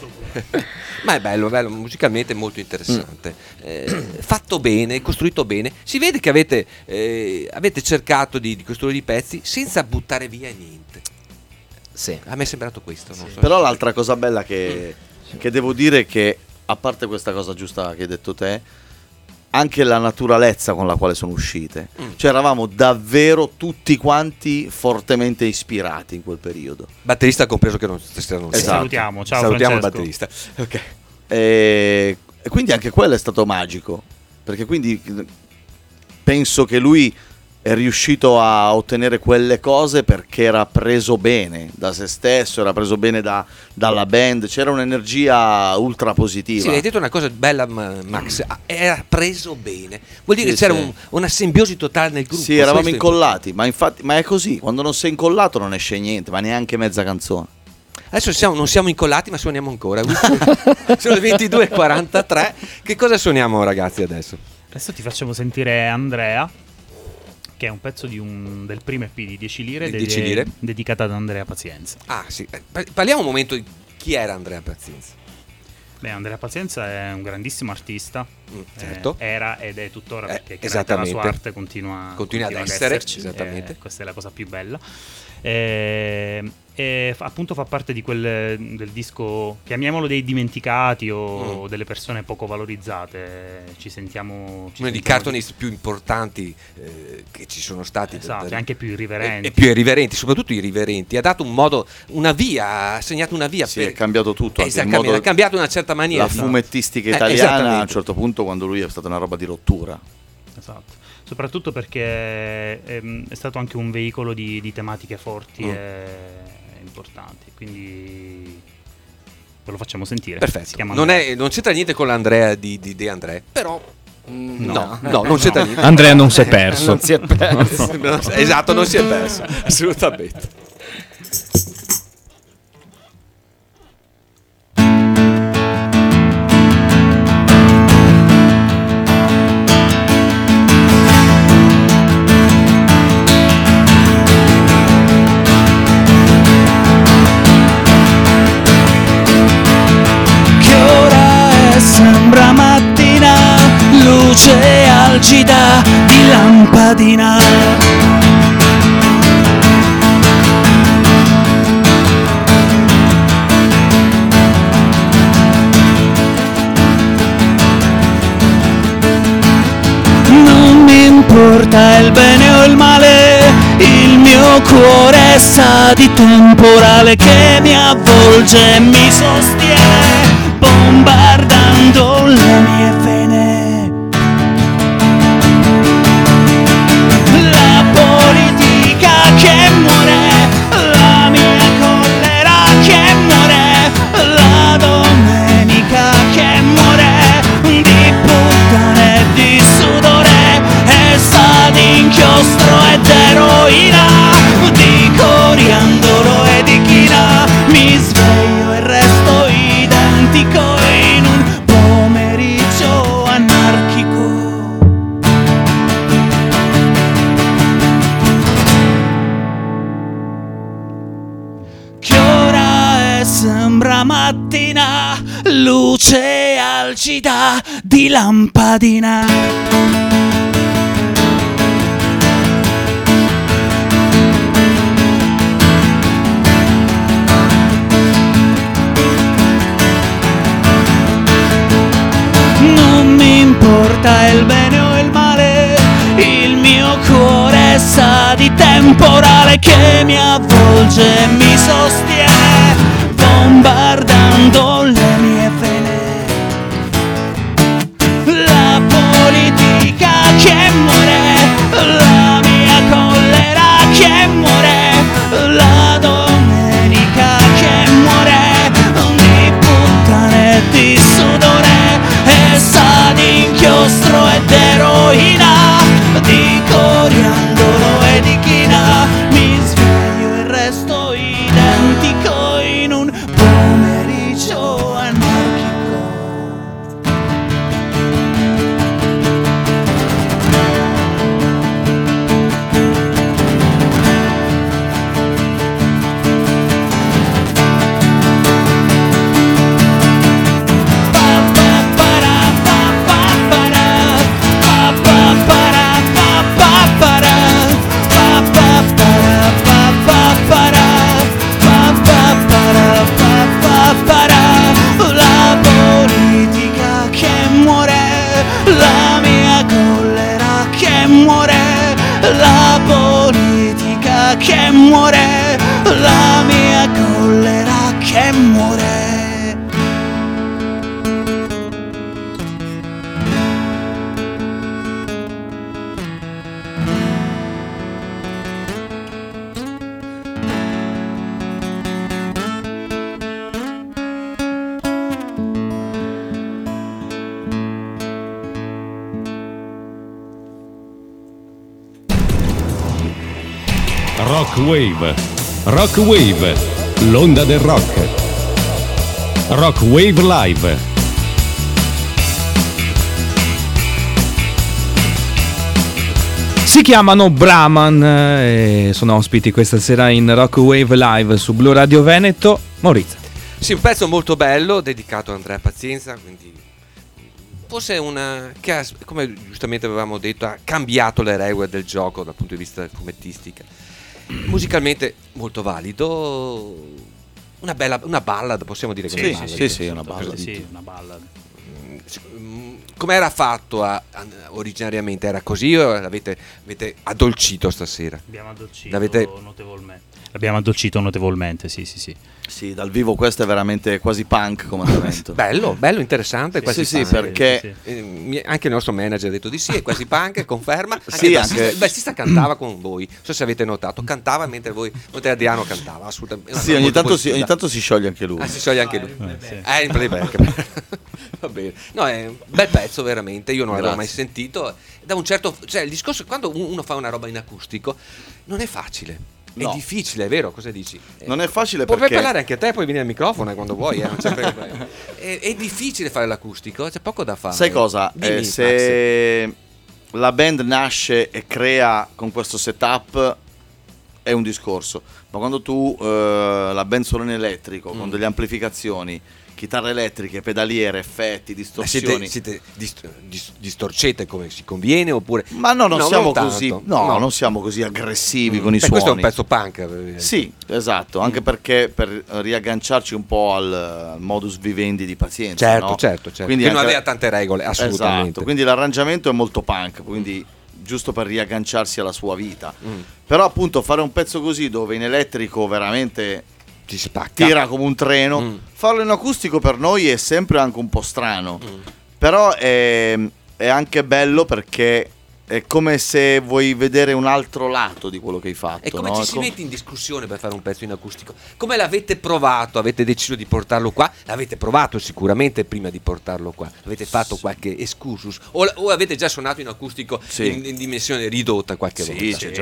Ma è bello, musicalmente molto interessante, fatto bene, costruito bene. Si vede che avete cercato di costruire i pezzi senza buttare via niente. Sì. A me è sembrato questo, non so. Però l'altra cosa bella che devo dire è che, a parte questa cosa giusta che hai detto te, anche la naturalezza con la quale sono uscite. Cioè eravamo davvero tutti quanti fortemente ispirati in quel periodo. Batterista compreso, che non stasera. Salutiamo, ciao, salutiamo il Francesco. batterista. Ok. E quindi anche quello è stato magico, perché quindi penso che lui è riuscito a ottenere quelle cose perché era preso bene da se stesso, era preso bene dalla band, c'era un'energia ultra positiva. Sì, hai detto una cosa bella, Max, era preso bene, vuol dire che c'era una simbiosi totale nel gruppo. Sì, eravamo incollati, ma è così, quando non sei incollato non esce niente, ma neanche mezza canzone. Adesso non siamo incollati, ma suoniamo ancora. Sono le 22:43. Che cosa suoniamo, ragazzi, adesso? Adesso ti facciamo sentire Andrea, che è un pezzo del primo EP di 10 lire, 10 lire, dedicata ad Andrea Pazienza. Ah sì, parliamo un momento di chi era Andrea Pazienza. Beh, Andrea Pazienza è un grandissimo artista, certo. Era ed è tuttora, perché la sua arte continua ad esserci, esattamente. Questa è la cosa più bella. E appunto fa parte di del disco, chiamiamolo dei dimenticati o delle persone poco valorizzate. Ci sentiamo uno dei cartoonisti più importanti che ci sono stati, esatto, e anche più irriverenti, e più irriverenti, soprattutto irriverenti. Ha dato un modo, una via, ha segnato una via. Sì, è cambiato tutto, ha cambiato una certa maniera la fumettistica italiana a un certo punto, quando lui è stata una roba di rottura. Esatto. soprattutto perché è stato anche un veicolo di tematiche forti e importanti, quindi ve lo facciamo sentire. Perfetto. Non c'entra niente con l'Andrea di De André, però no, non c'entra niente. Andrea non si è perso. Non si è perso. Esatto, non si è perso, assolutamente. Sembra mattina, luce algida di lampadina. Non mi importa il bene o il male, il mio cuore sa di temporale che mi avvolge e mi sostiene, bombardando le mie vene. La politica che muore, la mia collera che muore, la domenica che muore, di puttane e di sudore, e sa di inchiostro ed eroina, di coriandolo e di china. Mi sveglio e resto identico in un pomeriggio anarchico. Che ora è? Sembra mattina, luce algida di lampadina. Non mi importa il bene o il male, il mio cuore sa di temporale che mi avvolge e mi sostiene, bombardando le mie vene. La politica che muore, la mia collera che muore, la domenica che muore, di puttane e di sudore, e sa di inchiostro ed eroina, di coriandolo e di china. Mi sveglio e resto identico in un pomeriggio anarchico. La politica che muore, la mia collera che muore, la politica che muore, la mia collera che muore. Rock Wave. Rock Wave, l'onda del rock. Rock Wave Live. Si chiamano Brahman e sono ospiti questa sera in Rock Wave Live su Blu Radio Veneto. Maurizio. Sì, un pezzo molto bello dedicato a Andrea Pazienza, quindi forse che ha, come giustamente avevamo detto, ha cambiato le regole del gioco dal punto di vista fumettistica. Musicalmente molto valido, una ballad, possiamo dire che è una ballad. Sì, una ballad. Sì, una ballad. Come era fatto originariamente? Era così o avete addolcito stasera? Abbiamo addolcito notevolmente, sì. Sì, dal vivo questo è veramente quasi punk come argomento. bello, interessante. Quasi sì, perché anche il nostro manager ha detto di sì, è quasi punk, conferma. Anche il bassista cantava con voi, non so se avete notato, cantava mentre Adriano cantava, assolutamente. Sì, ogni tanto si scioglie anche lui. Si scioglie anche lui. In playback. Va bene. No, è un bel pezzo veramente, io non l'avevo mai sentito. Da un certo, cioè il discorso quando uno fa una roba in acustico non è facile. È difficile, è vero? Cosa dici? Non è facile Puoi perché... parlare anche a te, puoi venire al microfono quando vuoi. Non c'è problema. È difficile fare l'acustico, c'è poco da fare. Sai cosa? Dimmi, se la band nasce e crea con questo setup è un discorso, ma quando tu la band solo in elettrico, con delle amplificazioni, chitarre elettriche, pedaliere, effetti, distorsioni. Siete distorcete come si conviene oppure? Ma no, non siamo non così. tanto. Non siamo così aggressivi con i suoni. Questo è un pezzo punk. Sì, esatto, anche perché per riagganciarci un po' al modus vivendi di Pazienza. Certo. Quindi che non aveva tante regole, assolutamente. Esatto, quindi l'arrangiamento è molto punk, quindi giusto per riagganciarsi alla sua vita. Però appunto fare un pezzo così dove in elettrico veramente ti spacca, tira come un treno, farlo in acustico per noi è sempre anche un po' strano, però è anche bello perché è come se vuoi vedere un altro lato di quello che hai fatto. E come ci si mette in discussione per fare un pezzo in acustico? Come l'avete provato? Avete deciso di portarlo qua? L'avete provato sicuramente prima di portarlo qua? Avete fatto qualche excursus? O avete già suonato in acustico in dimensione ridotta qualche volta? Sì, ci è già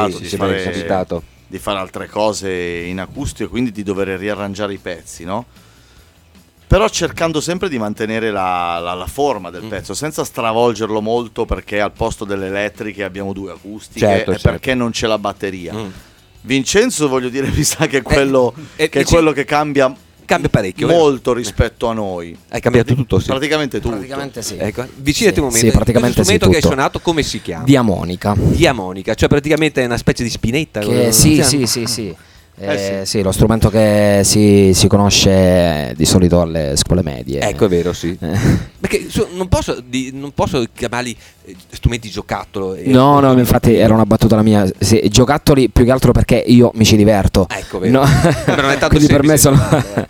capitato di fare altre cose in acustico e quindi di dover riarrangiare i pezzi, no? Però cercando sempre di mantenere la forma del pezzo, senza stravolgerlo molto, perché al posto delle elettriche abbiamo due acustiche perché non c'è la batteria. Vincenzo, voglio dire, mi sa che è quello che cambia parecchio, molto rispetto a noi. Hai cambiato tutto? Sì. Praticamente tutto. Praticamente sì. Ecco, vicinati un momento. Sì, praticamente il strumento sì, che hai suonato come si chiama? Diamonica, cioè praticamente è una specie di spinetta. Sì. Sì, lo strumento che si conosce di solito alle scuole medie. Ecco, è vero, sì. Perché non posso chiamarli strumenti giocattolo. No, infatti era una battuta la mia. Sì, giocattoli più che altro perché io mi ci diverto. Ecco, vero. No. Però non è tanto quindi semplice. per me sono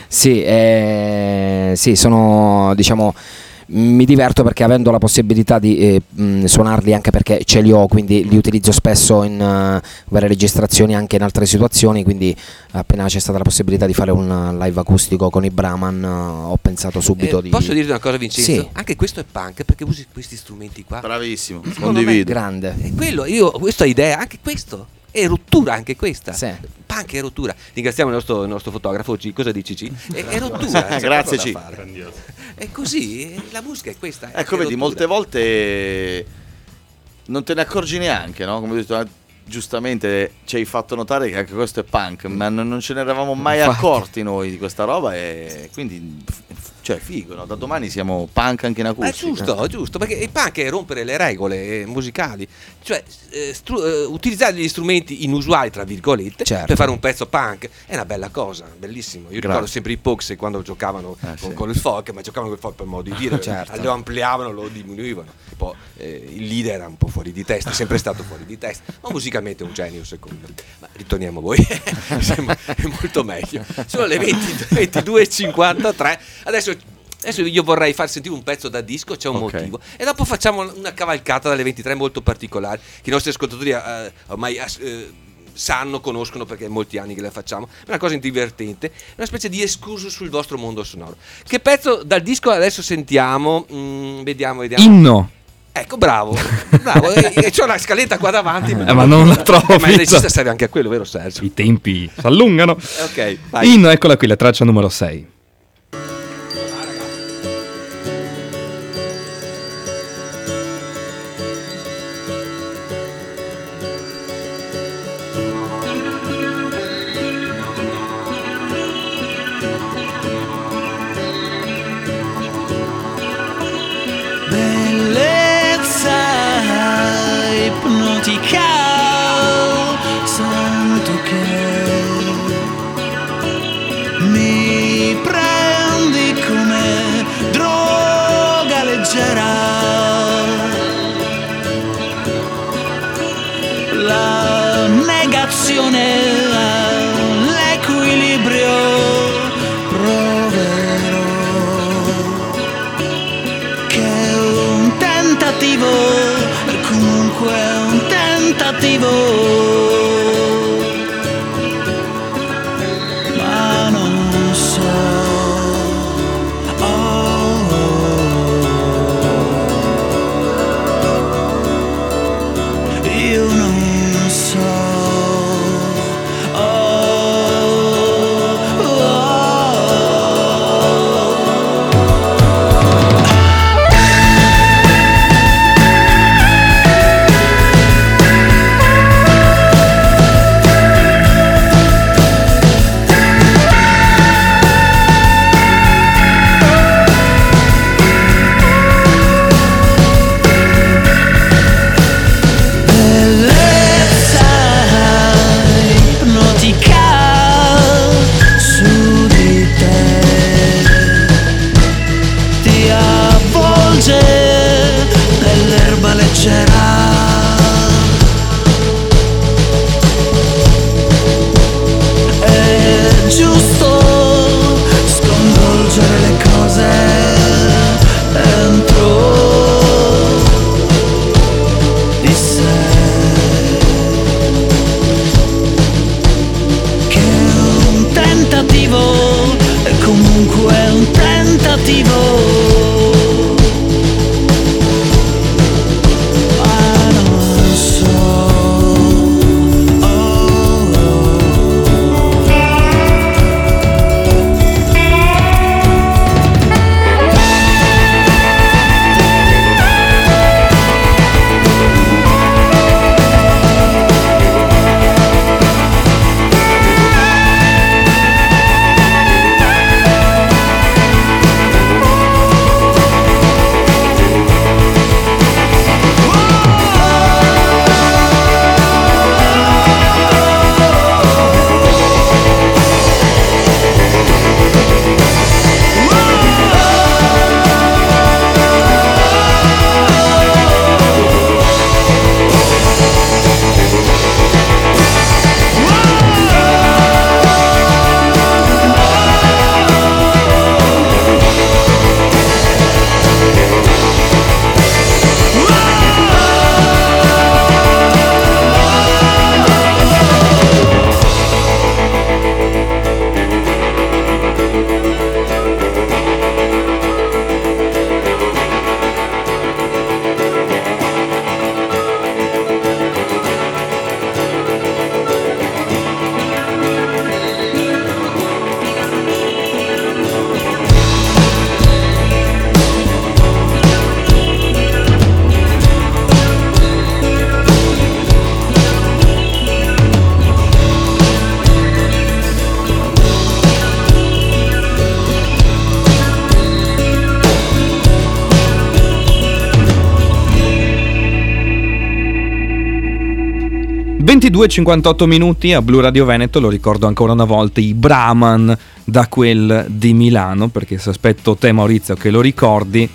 sì, sono, diciamo, mi diverto perché avendo la possibilità di suonarli, anche perché ce li ho, quindi li utilizzo spesso in varie registrazioni, anche in altre situazioni, quindi appena c'è stata la possibilità di fare un live acustico con i Brahman ho pensato subito di... Posso dirti una cosa, Vincenzo? Sì. Anche questo è punk perché usi questi strumenti qua. Bravissimo, condivido. Grande. E quello, questa idea, anche questo è rottura, anche questa. Sì. Punk è rottura. Ringraziamo il nostro fotografo C. Cosa dici C? È rottura. Grazie C. È così, la musica è questa. Ecco, vedi, molte volte non te ne accorgi neanche, no? Come ho detto, giustamente ci hai fatto notare che anche questo è punk, ma non ce ne eravamo mai accorti noi di questa roba, e quindi cioè figo, no? Da domani siamo punk anche in acustica. Giusto, perché il punk è rompere le regole musicali, cioè utilizzare gli strumenti inusuali, tra virgolette, per fare un pezzo punk è una bella cosa, bellissimo. Io ricordo sempre i Pox quando giocavano con il folk, ma giocavano con il folk per modo di dire, lo ampliavano, lo diminuivano. Poi il leader era un po' fuori di testa, è sempre stato fuori di testa, ma musicalmente è un genio secondo me. Ma ritorniamo a voi, è molto meglio. Sono le 22:53. Adesso io vorrei far sentire un pezzo da disco, c'è un motivo, e dopo facciamo una cavalcata dalle 23 molto particolare che i nostri ascoltatori ormai conoscono perché è molti anni che la facciamo. È una cosa divertente, una specie di escursus sul vostro mondo sonoro. Che pezzo dal disco adesso sentiamo? Vediamo. Inno. Ecco, bravo. C'ho una scaletta qua davanti, ma non la trovo. Ma il regista serve anche a quello, vero Sergio? I tempi si allungano. Ok, vai. Inno, eccola qui, la traccia numero 6. Santo che leggera, la negazione all'equilibrio. Proverò che un tentativo è comunque un tentativo, ma non so. Io non so. (22:58) a Blu Radio Veneto. Lo ricordo ancora una volta, i Brahman da quel di Milano, perché se aspetto te Maurizio che lo ricordi.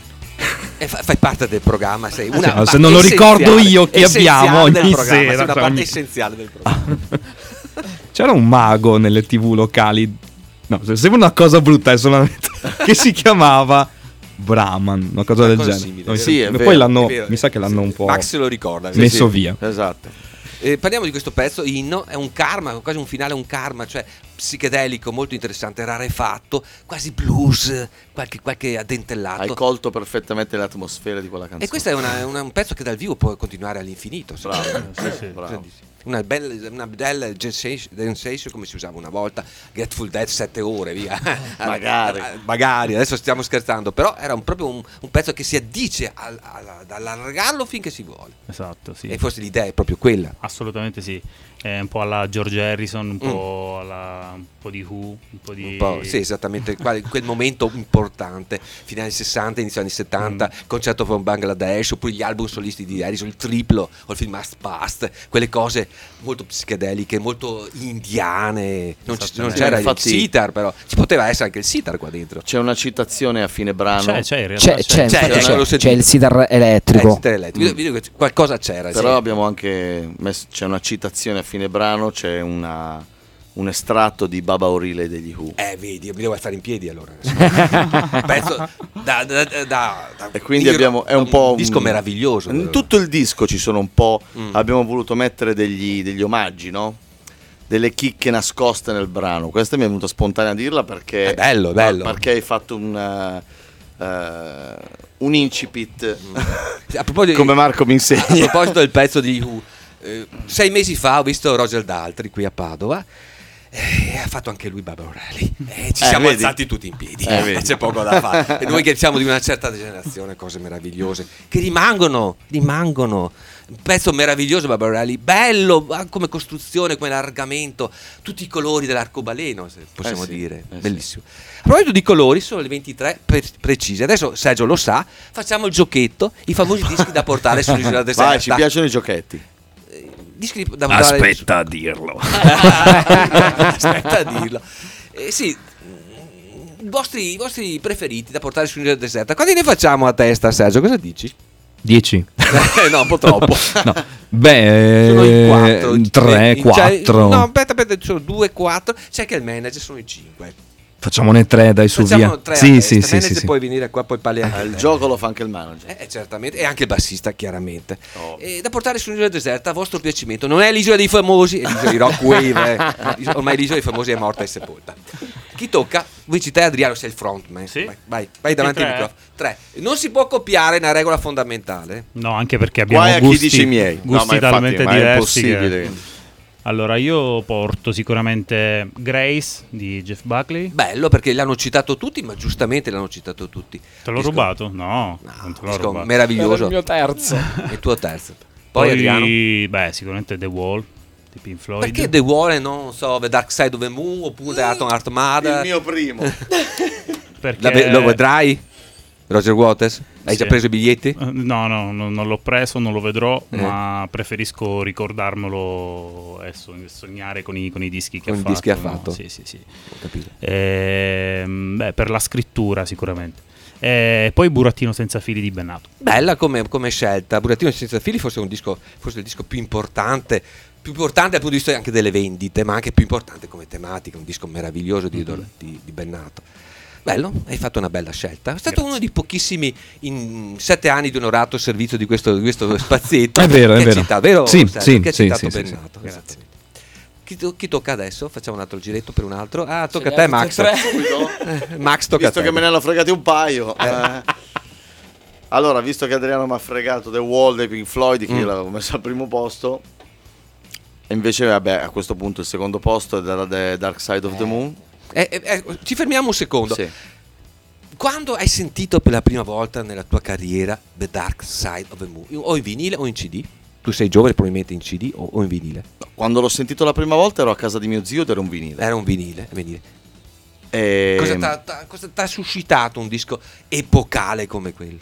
Fai parte del programma, sei una parte se non lo ricordo io che abbiamo ogni sera, sei una parte essenziale del programma. C'era un mago nelle TV locali, no, sembra una cosa brutta, è solamente che si chiamava Brahman, una cosa del genere. Simile, sì, e poi l'hanno, mi sa che l'hanno un po' Max se lo ricorda, messo via. Esatto. Parliamo di questo pezzo, Inno, è un karma, quasi un finale, un karma, cioè psichedelico, molto interessante, rarefatto, quasi blues, qualche addentellato. Hai colto perfettamente l'atmosfera di quella canzone. E questo è un pezzo che dal vivo può continuare all'infinito. Bravo, sì, bravo. Una bella jazz session come si usava una volta, Grateful Dead 7 ore, via. Magari, adesso stiamo scherzando, però era proprio un pezzo che si addice ad allargarlo finché si vuole. Esatto, sì. E forse l'idea è proprio quella. Assolutamente sì. un po' alla George Harrison, un po' di Who, un po' di... Sì, esattamente, quel momento importante, fine anni 60, inizio anni 70, concerto from Bangladesh, oppure gli album solisti di Harrison, il triplo, o il film Must Past, quelle cose molto psichedeliche, molto indiane, non c'era infatti, il sitar, però ci poteva essere anche il sitar qua dentro. C'è una citazione a fine brano. C'è il sitar elettrico. Il sitar elettrico. Vedo che qualcosa c'era. Però abbiamo anche c'è una citazione a fine brano, c'è un estratto di Baba O'Reilly degli Who. Vedi, mi devo stare in piedi allora. Pezzo e quindi abbiamo è un po' un disco meraviglioso. In tutto il disco ci sono un po'. Abbiamo voluto mettere degli omaggi, no? Delle chicche nascoste nel brano. Questa mi è venuta spontanea a dirla perché è bello. Perché hai fatto un incipit come Marco mi insegna. A proposito del pezzo di Who, 6 mesi fa ho visto Roger Daltrey qui a Padova. Ha fatto anche lui Baba O'Reilly. Ci siamo alzati tutti in piedi. C'è poco da fare. E noi che siamo di una certa generazione, cose meravigliose che rimangono. Un pezzo meraviglioso, Baba O'Reilly, bello come costruzione, come allargamento, tutti i colori dell'arcobaleno, se possiamo dire. Bellissimo. A proposito di colori, sono le 23 precise. Adesso Sergio lo sa, facciamo il giochetto, i famosi dischi da portare sull'isola deserta. Vai, ci piacciono i giochetti. Aspetta a dirlo. Aspetta a dirlo. Sì, i vostri preferiti da portare sull'isola deserta. Quanti ne facciamo a testa, Sergio? Cosa dici? 10. No, un po' troppo. No. Sono in 4. 3, 4. No, aspetta, sono 2, 4. C'è che il manager sono in 5. Facciamone 3, dai, su, via. 3 sì. Puoi venire qua, poi parli anche il gioco lo fa anche il manager. Certamente, e anche il bassista, chiaramente. E da portare sull'isola deserta a vostro piacimento. Non è l'isola dei famosi, è l'isola di Rock Wave. Ormai l'isola dei famosi è morta e sepolta. Chi tocca? Vinci te, Adriano, sei il frontman. Sì. Vai davanti al microfono. 3. Non si può copiare, è una regola fondamentale. No, anche perché abbiamo gusti talmente diversi. È impossibile. Allora, io porto sicuramente Grace di Jeff Buckley. Bello, perché l'hanno citato tutti, ma giustamente l'hanno citato tutti. Te l'ho rubato? No, non te l'ho rubato. Meraviglioso. Era il mio terzo. Il tuo terzo. Poi Adriano? Sicuramente The Wall di Pink Floyd. Perché The Wall e non so The Dark Side of the Moon oppure Atom Heart Mother? Il mio primo. Perché lo vedrai? Roger Waters? Hai già preso i biglietti? No, non l'ho preso, non lo vedrò, ma preferisco ricordarmelo e sognare con i dischi che ha fatto. Dischi ha fatto. Sì. Ho capito. Per la scrittura sicuramente. Poi Burattino senza fili di Bennato. Bella come scelta. Burattino senza fili forse il disco più importante dal punto di vista anche delle vendite, ma anche più importante come tematica, un disco meraviglioso di Bennato. Bello, hai fatto una bella scelta. È stato uno dei pochissimi in 7 anni di onorato servizio di questo spazietto. È vero. Vero? Sì, che ha citato sì. Bennato. Chi tocca adesso? Facciamo un altro giretto per un altro. Tocca a te, Max. Max, tocca visto a te. che me ne hanno fregati un paio. Allora, visto che Adriano mi ha fregato The Wall dei Pink Floyd, che io l'avevo messo al primo posto, e invece a questo punto il secondo posto è da The Dark Side of the Moon. Ci fermiamo un secondo. Sì. Quando hai sentito per la prima volta nella tua carriera The Dark Side of the Moon, o in vinile o in CD? Tu sei giovane, probabilmente in CD o in vinile? No, quando l'ho sentito la prima volta ero a casa di mio zio ed era un vinile. Era un vinile. Cosa ti ha suscitato un disco epocale come quello?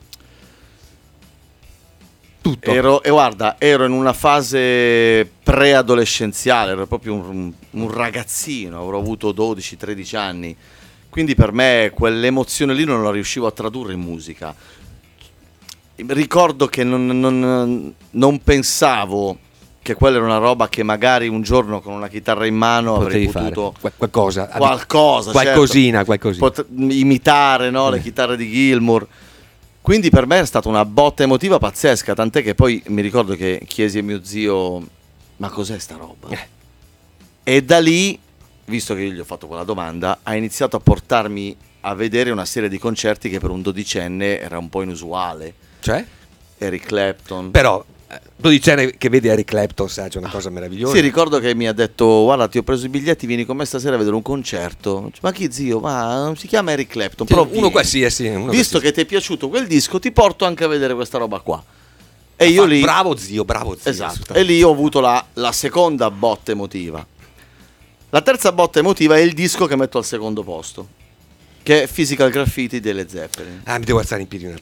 Tutto. Ero in una fase preadolescenziale, ero proprio un ragazzino, avrò avuto 12-13 anni, quindi per me quell'emozione lì non la riuscivo a tradurre in musica. Ricordo che non pensavo che quella era una roba che magari un giorno con una chitarra in mano avrei potuto qualcosina imitare, no? Le chitarre di Gilmour. Quindi per me è stata una botta emotiva pazzesca, tant'è che poi mi ricordo che chiesi a mio zio: ma cos'è sta roba? E da lì, visto che io gli ho fatto quella domanda, ha iniziato a portarmi a vedere una serie di concerti che per un dodicenne era un po' inusuale. Cioè? Eric Clapton. Però dodicenne che vedi Eric Clapton, sai, c'è una cosa meravigliosa. Sì, ricordo che mi ha detto: guarda, ti ho preso i biglietti, vieni con me stasera a vedere un concerto. Ma chi, zio? Ma si chiama Eric Clapton. Sì, però uno qualsiasi. Visto che ti è piaciuto quel disco, ti porto anche a vedere questa roba qua. E io lì, bravo zio. esatto. E lì ho avuto la seconda botta emotiva. La terza botta emotiva è il disco che metto al secondo posto, che è Physical Graffiti delle Zeppelin. Mi devo alzare in piedi.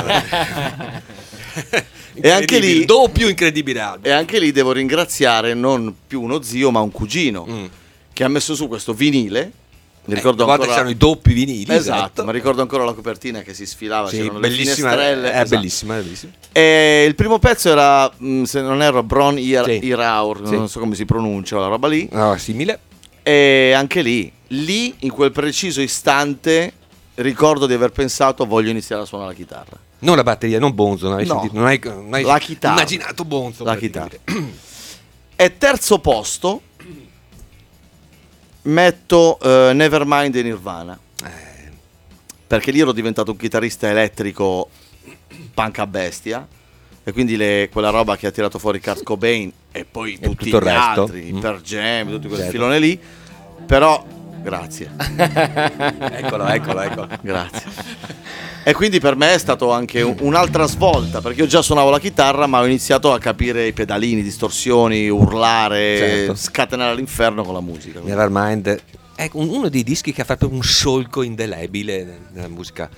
E anche lì doppio incredibile album. E anche lì devo ringraziare non più uno zio ma un cugino che ha messo su questo vinile. Mi ricordo ancora c'erano i doppi vinili. Esatto, ma ricordo ancora la copertina che si sfilava, c'erano le finestrelle. È bellissima. E il primo pezzo era, se non erro, Bron Iraur, non so come si pronuncia la roba lì. Simile. E anche lì in quel preciso istante ricordo di aver pensato voglio iniziare a suonare la chitarra. Non la batteria, non Bonzo, non hai la chitarra, immaginato Bonzo. La chitarra. E terzo posto metto Nevermind e Nirvana, perché lì ero diventato un chitarrista elettrico punk a bestia, e quindi quella roba che ha tirato fuori Kurt Cobain e poi tutti tutto gli altri, Per Jam, tutto quel filone lì. Però grazie. Eccolo. Grazie. E quindi per me è stato anche un'altra svolta, perché io già suonavo la chitarra, ma ho iniziato a capire i pedalini, distorsioni, urlare, scatenare all'inferno con la musica. Nevermind è uno dei dischi che ha fatto un solco indelebile nella musica.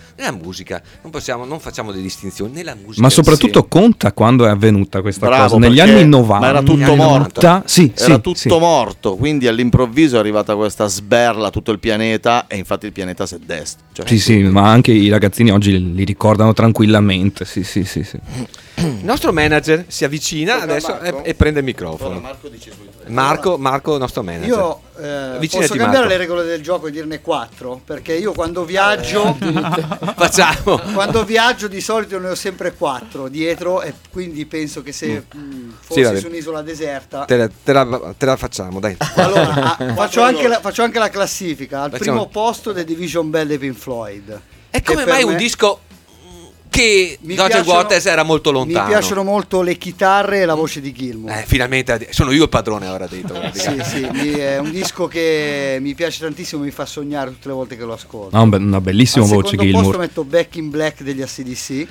Non facciamo delle distinzioni nella musica. Ma soprattutto conta quando è avvenuta questa cosa, negli perché anni 90. Ma era tutto morto. Era tutto morto, quindi all'improvviso è arrivata questa sberla a tutto il pianeta, e infatti il pianeta si è destro. Sì, ma anche i ragazzini oggi li ricordano tranquillamente. Sì. Il nostro manager si avvicina adesso e prende il microfono. Marco, nostro manager. Io posso cambiare le regole del gioco e dirne 4, perché io quando viaggio quando viaggio di solito ne ho sempre 4 dietro, e quindi penso che se fossi su un'isola deserta te la facciamo, dai. Allora faccio anche la classifica. Al primo posto The Division Bell dei Pink Floyd. E come mai un disco che Roger Waters era molto lontano? Mi piacciono molto le chitarre e la voce di Gilmour. Finalmente sono io il padrone ora dentro. Sì, è un disco che mi piace tantissimo, mi fa sognare tutte le volte che lo ascolto. Una bellissima voce Gilmour. Al secondo posto metto Back in Black degli AC/DC.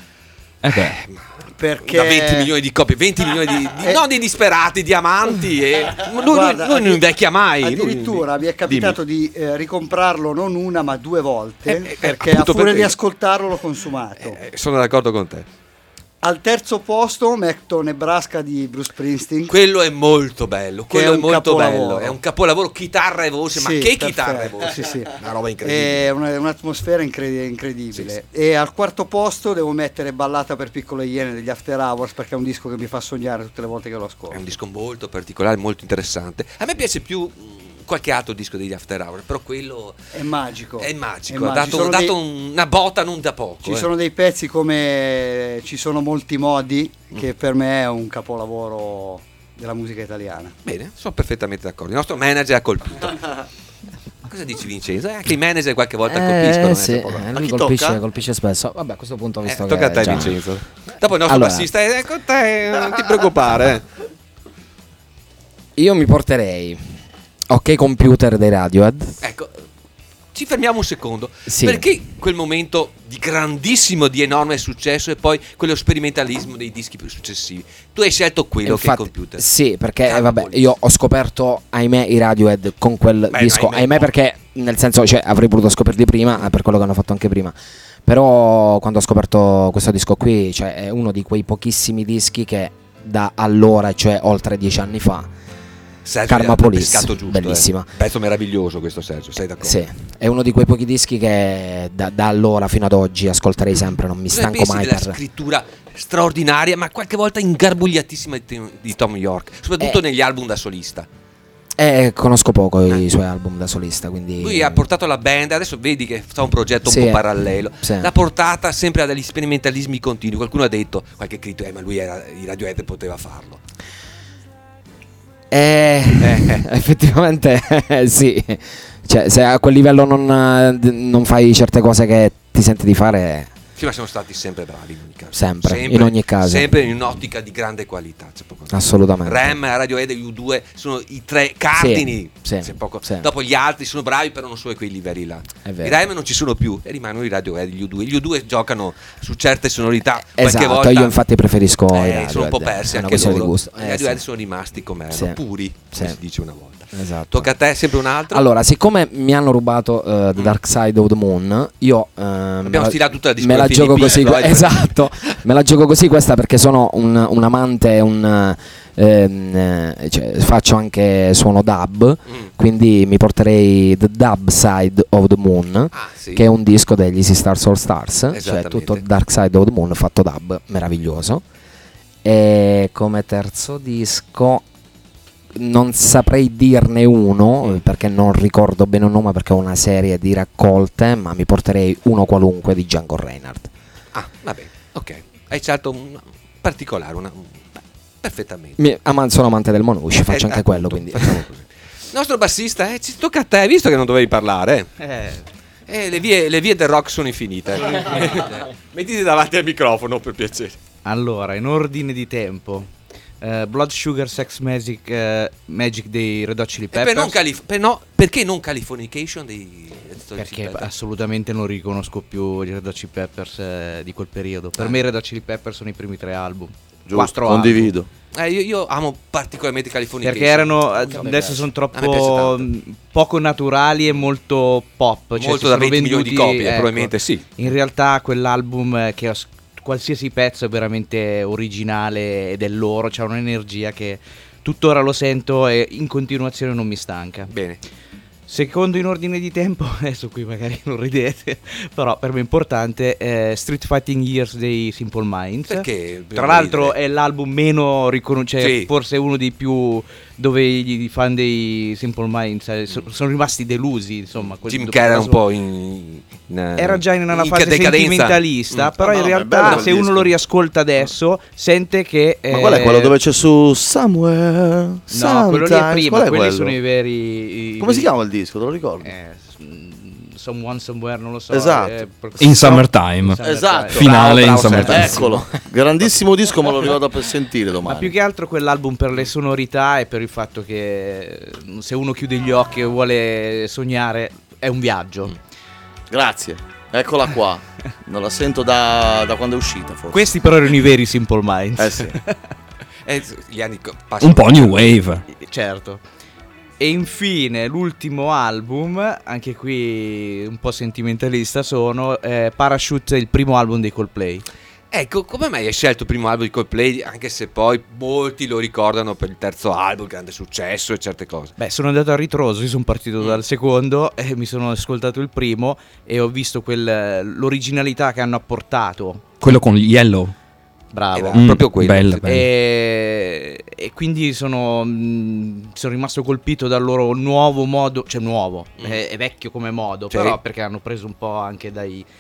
Perché da 20 milioni di copie, 20 milioni non di disperati, di amanti, e lui non invecchia mai. Addirittura mi è capitato di ricomprarlo non una ma 2 volte, perché a furia di ascoltarlo l'ho consumato. Sono d'accordo con te. Al terzo posto metto Nebraska di Bruce Springsteen. Quello è molto bello, quello è molto bello. È un capolavoro, chitarra e voce, ma che chitarra e voce? Sì. Una roba incredibile. È un'atmosfera incredibile. Sì. E al quarto posto devo mettere Ballata per piccole iene degli After Hours, perché è un disco che mi fa sognare tutte le volte che lo ascolto. È un disco molto particolare, molto interessante. A me piace più qualche altro disco degli After Hours, però quello è magico. Ha dato una botta non da poco. Ci sono dei pezzi come Ci sono molti modi, che per me è un capolavoro della musica italiana. Bene, sono perfettamente d'accordo. Il nostro manager ha colpito. Cosa dici, Vincenzo? Anche i manager qualche volta colpiscono. Sì, lui colpisce spesso. Vabbè, a questo punto visto tocca a te, Vincenzo. Dopo il nostro bassista è con te, non ti preoccupare. Io mi porterei OK Computer dei Radiohead. Ecco, ci fermiamo un secondo. Perché quel momento di grandissimo, di enorme successo, e poi quello sperimentalismo dei dischi più successivi? Tu hai scelto quello, che è Computer. Sì, perché io ho scoperto, ahimè, i Radiohead con quel disco. Ahimè, perché nel senso, avrei voluto scoprirli prima, per quello che hanno fatto anche prima. Però quando ho scoperto questo disco qui, è uno di quei pochissimi dischi che da allora, oltre 10 anni fa, Karma Police, bellissima. Pezzo meraviglioso questo, Sergio, sei d'accordo? Sì, è uno di quei pochi dischi che da allora fino ad oggi ascolterei sempre, non mi stanco mai. La scrittura straordinaria, ma qualche volta ingarbugliatissima di Tom York, soprattutto negli album da solista. Conosco poco i suoi album da solista, quindi lui ha portato la band, adesso vedi che fa un progetto un po' parallelo, l'ha portata sempre a degli sperimentalismi continui. Qualcuno ha detto, qualche critico, ma lui i Radiohead poteva farlo. Effettivamente sì, se a quel livello non fai certe cose che ti senti di fare, Sì, ma siamo stati sempre bravi in ogni caso. Sempre, in ogni caso. Sempre in un'ottica di grande qualità. C'è poco da Assolutamente. Rem, Radiohead e U2 sono i tre cardini. Sì, C'è poco. sì. Dopo gli altri sono bravi, però non sono a quei livelli là. È vero. I Rem non ci sono più e rimangono i Radiohead, gli U2. Gli U2 giocano su certe sonorità. Esatto, qualche volta, io infatti preferisco i Radiohead. sono un po' persi è una anche questione loro. di gusto. I Radiohead sono rimasti come erano, puri, come si dice una volta. Esatto. Tocca a te, sempre un altro. Allora, siccome mi hanno rubato The Dark Side of the Moon, io abbiamo stilato tutta la me la gioco così. Esatto, me la gioco così questa perché sono un amante, cioè, faccio anche suono dub, quindi mi porterei The Dub Side of the Moon, che è un disco degli Easy Stars All Stars, cioè tutto Dark Side of the Moon fatto dub, meraviglioso. E come terzo disco non saprei dirne uno perché non ricordo bene un nome, perché ho una serie di raccolte, ma mi porterei uno qualunque di Django Reinhardt. Ah, vabbè, ok. Hai scelto un particolare, perfettamente. Sono amante del Monush, faccio anche quello, quindi. Facciamo così. Il nostro bassista, ci tocca a te, visto che non dovevi parlare. Le vie del rock sono infinite. Mettiti davanti al microfono, per piacere. Allora, in ordine di tempo. Blood Sugar Sex Magic dei Red Hot Chili Peppers. Perché non Californication dei Perché assolutamente non riconosco più i Red Hot Chili Peppers di quel periodo. Per me i Red Hot Chili Peppers sono i primi 3 album. Giusto, condivido. Io amo particolarmente Californication. Perché erano adesso sono troppo poco naturali e molto pop. Molto da 20 milioni di copie, probabilmente sì. In realtà quell'album che qualsiasi pezzo è veramente originale ed è loro, c'è un'energia che tuttora lo sento e in continuazione non mi stanca. Bene. Secondo in ordine di tempo, adesso qui magari non ridete, però per me è importante, Street Fighting Years dei Simple Minds. Perché? Tra l'altro è l'album meno riconosciuto, forse uno dei più dove i fan dei Simple Minds sono rimasti delusi, insomma. Jim Carrey era un po' era già in una fase sentimentalista, però in realtà se uno lo riascolta adesso sente che ma qual è quello dove c'è su Somewhere? No, quello lì è prima, quelli sono i veri come si chiama il disco, te lo ricordo? Someone Somewhere, non lo so. Esatto. In Summertime. Esatto. Finale in Summertime. Eccolo. Grandissimo disco, me lo ricordo per sentire domani. Ma più che altro quell'album per le sonorità e per il fatto che se uno chiude gli occhi e vuole sognare è un viaggio. Grazie. Eccola qua. Non la sento da quando è uscita, forse. Questi però erano i veri Simple Minds. Sì. Gli anni passano. Un po' new wave. Certo. E infine l'ultimo album, anche qui un po' sentimentalista sono, Parachute, il primo album dei Coldplay. Ecco, come mai hai scelto il primo album di Coldplay, anche se poi molti lo ricordano per il terzo album, grande successo e certe cose? Beh, sono andato a ritroso, io sono partito dal secondo e mi sono ascoltato il primo e ho visto l'originalità che hanno apportato. Quello con Yellow. Bravo, proprio quello. Bello. E quindi sono rimasto colpito dal loro nuovo modo, cioè nuovo, è vecchio come modo, però perché hanno preso un po' anche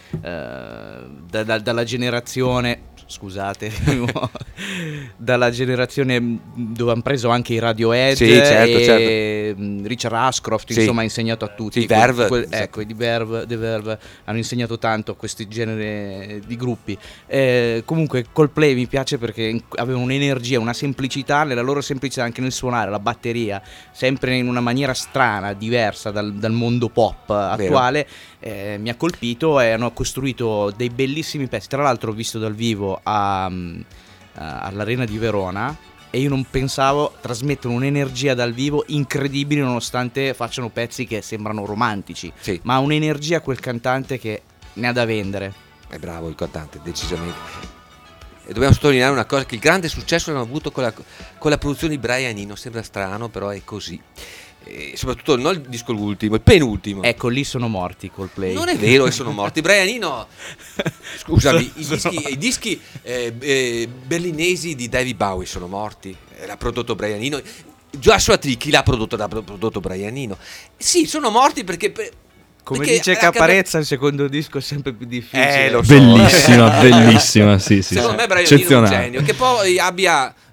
dalla generazione, scusate, dalla generazione dove hanno preso anche i Radiohead, certo. Richard Ashcroft, insomma ha insegnato a tutti. I Verve. Ecco, The Verve hanno insegnato tanto a questi generi di gruppi. Comunque Coldplay mi piace perché avevano un'energia, una semplicità, nella loro semplicità anche nel suonare la batteria, sempre in una maniera strana, diversa dal mondo pop attuale. Mi ha colpito e hanno costruito dei bellissimi pezzi. Tra l'altro ho visto dal vivo all'Arena di Verona e io non pensavo trasmettono un'energia dal vivo incredibile, nonostante facciano pezzi che sembrano romantici, ma ha un'energia quel cantante che ne ha da vendere. È bravo il cantante, decisamente. E dobbiamo sottolineare una cosa, che il grande successo l'hanno avuto con la produzione di Brian Eno. Sembra strano, però è così. E soprattutto non il disco ultimo, il penultimo. Ecco, lì sono morti Coldplay. Non è vero che sono morti. Brian Eno, scusami, i dischi berlinesi di David Bowie sono morti. L'ha prodotto Brian Eno. Joshua Tree, chi l'ha prodotto? L'ha prodotto Brian Eno. Sì, sono morti perché come dice Caparezza, il secondo disco è sempre più difficile. Lo so. Bellissima, bellissima, sì. Secondo me Brian Eno è un genio, che poi abbia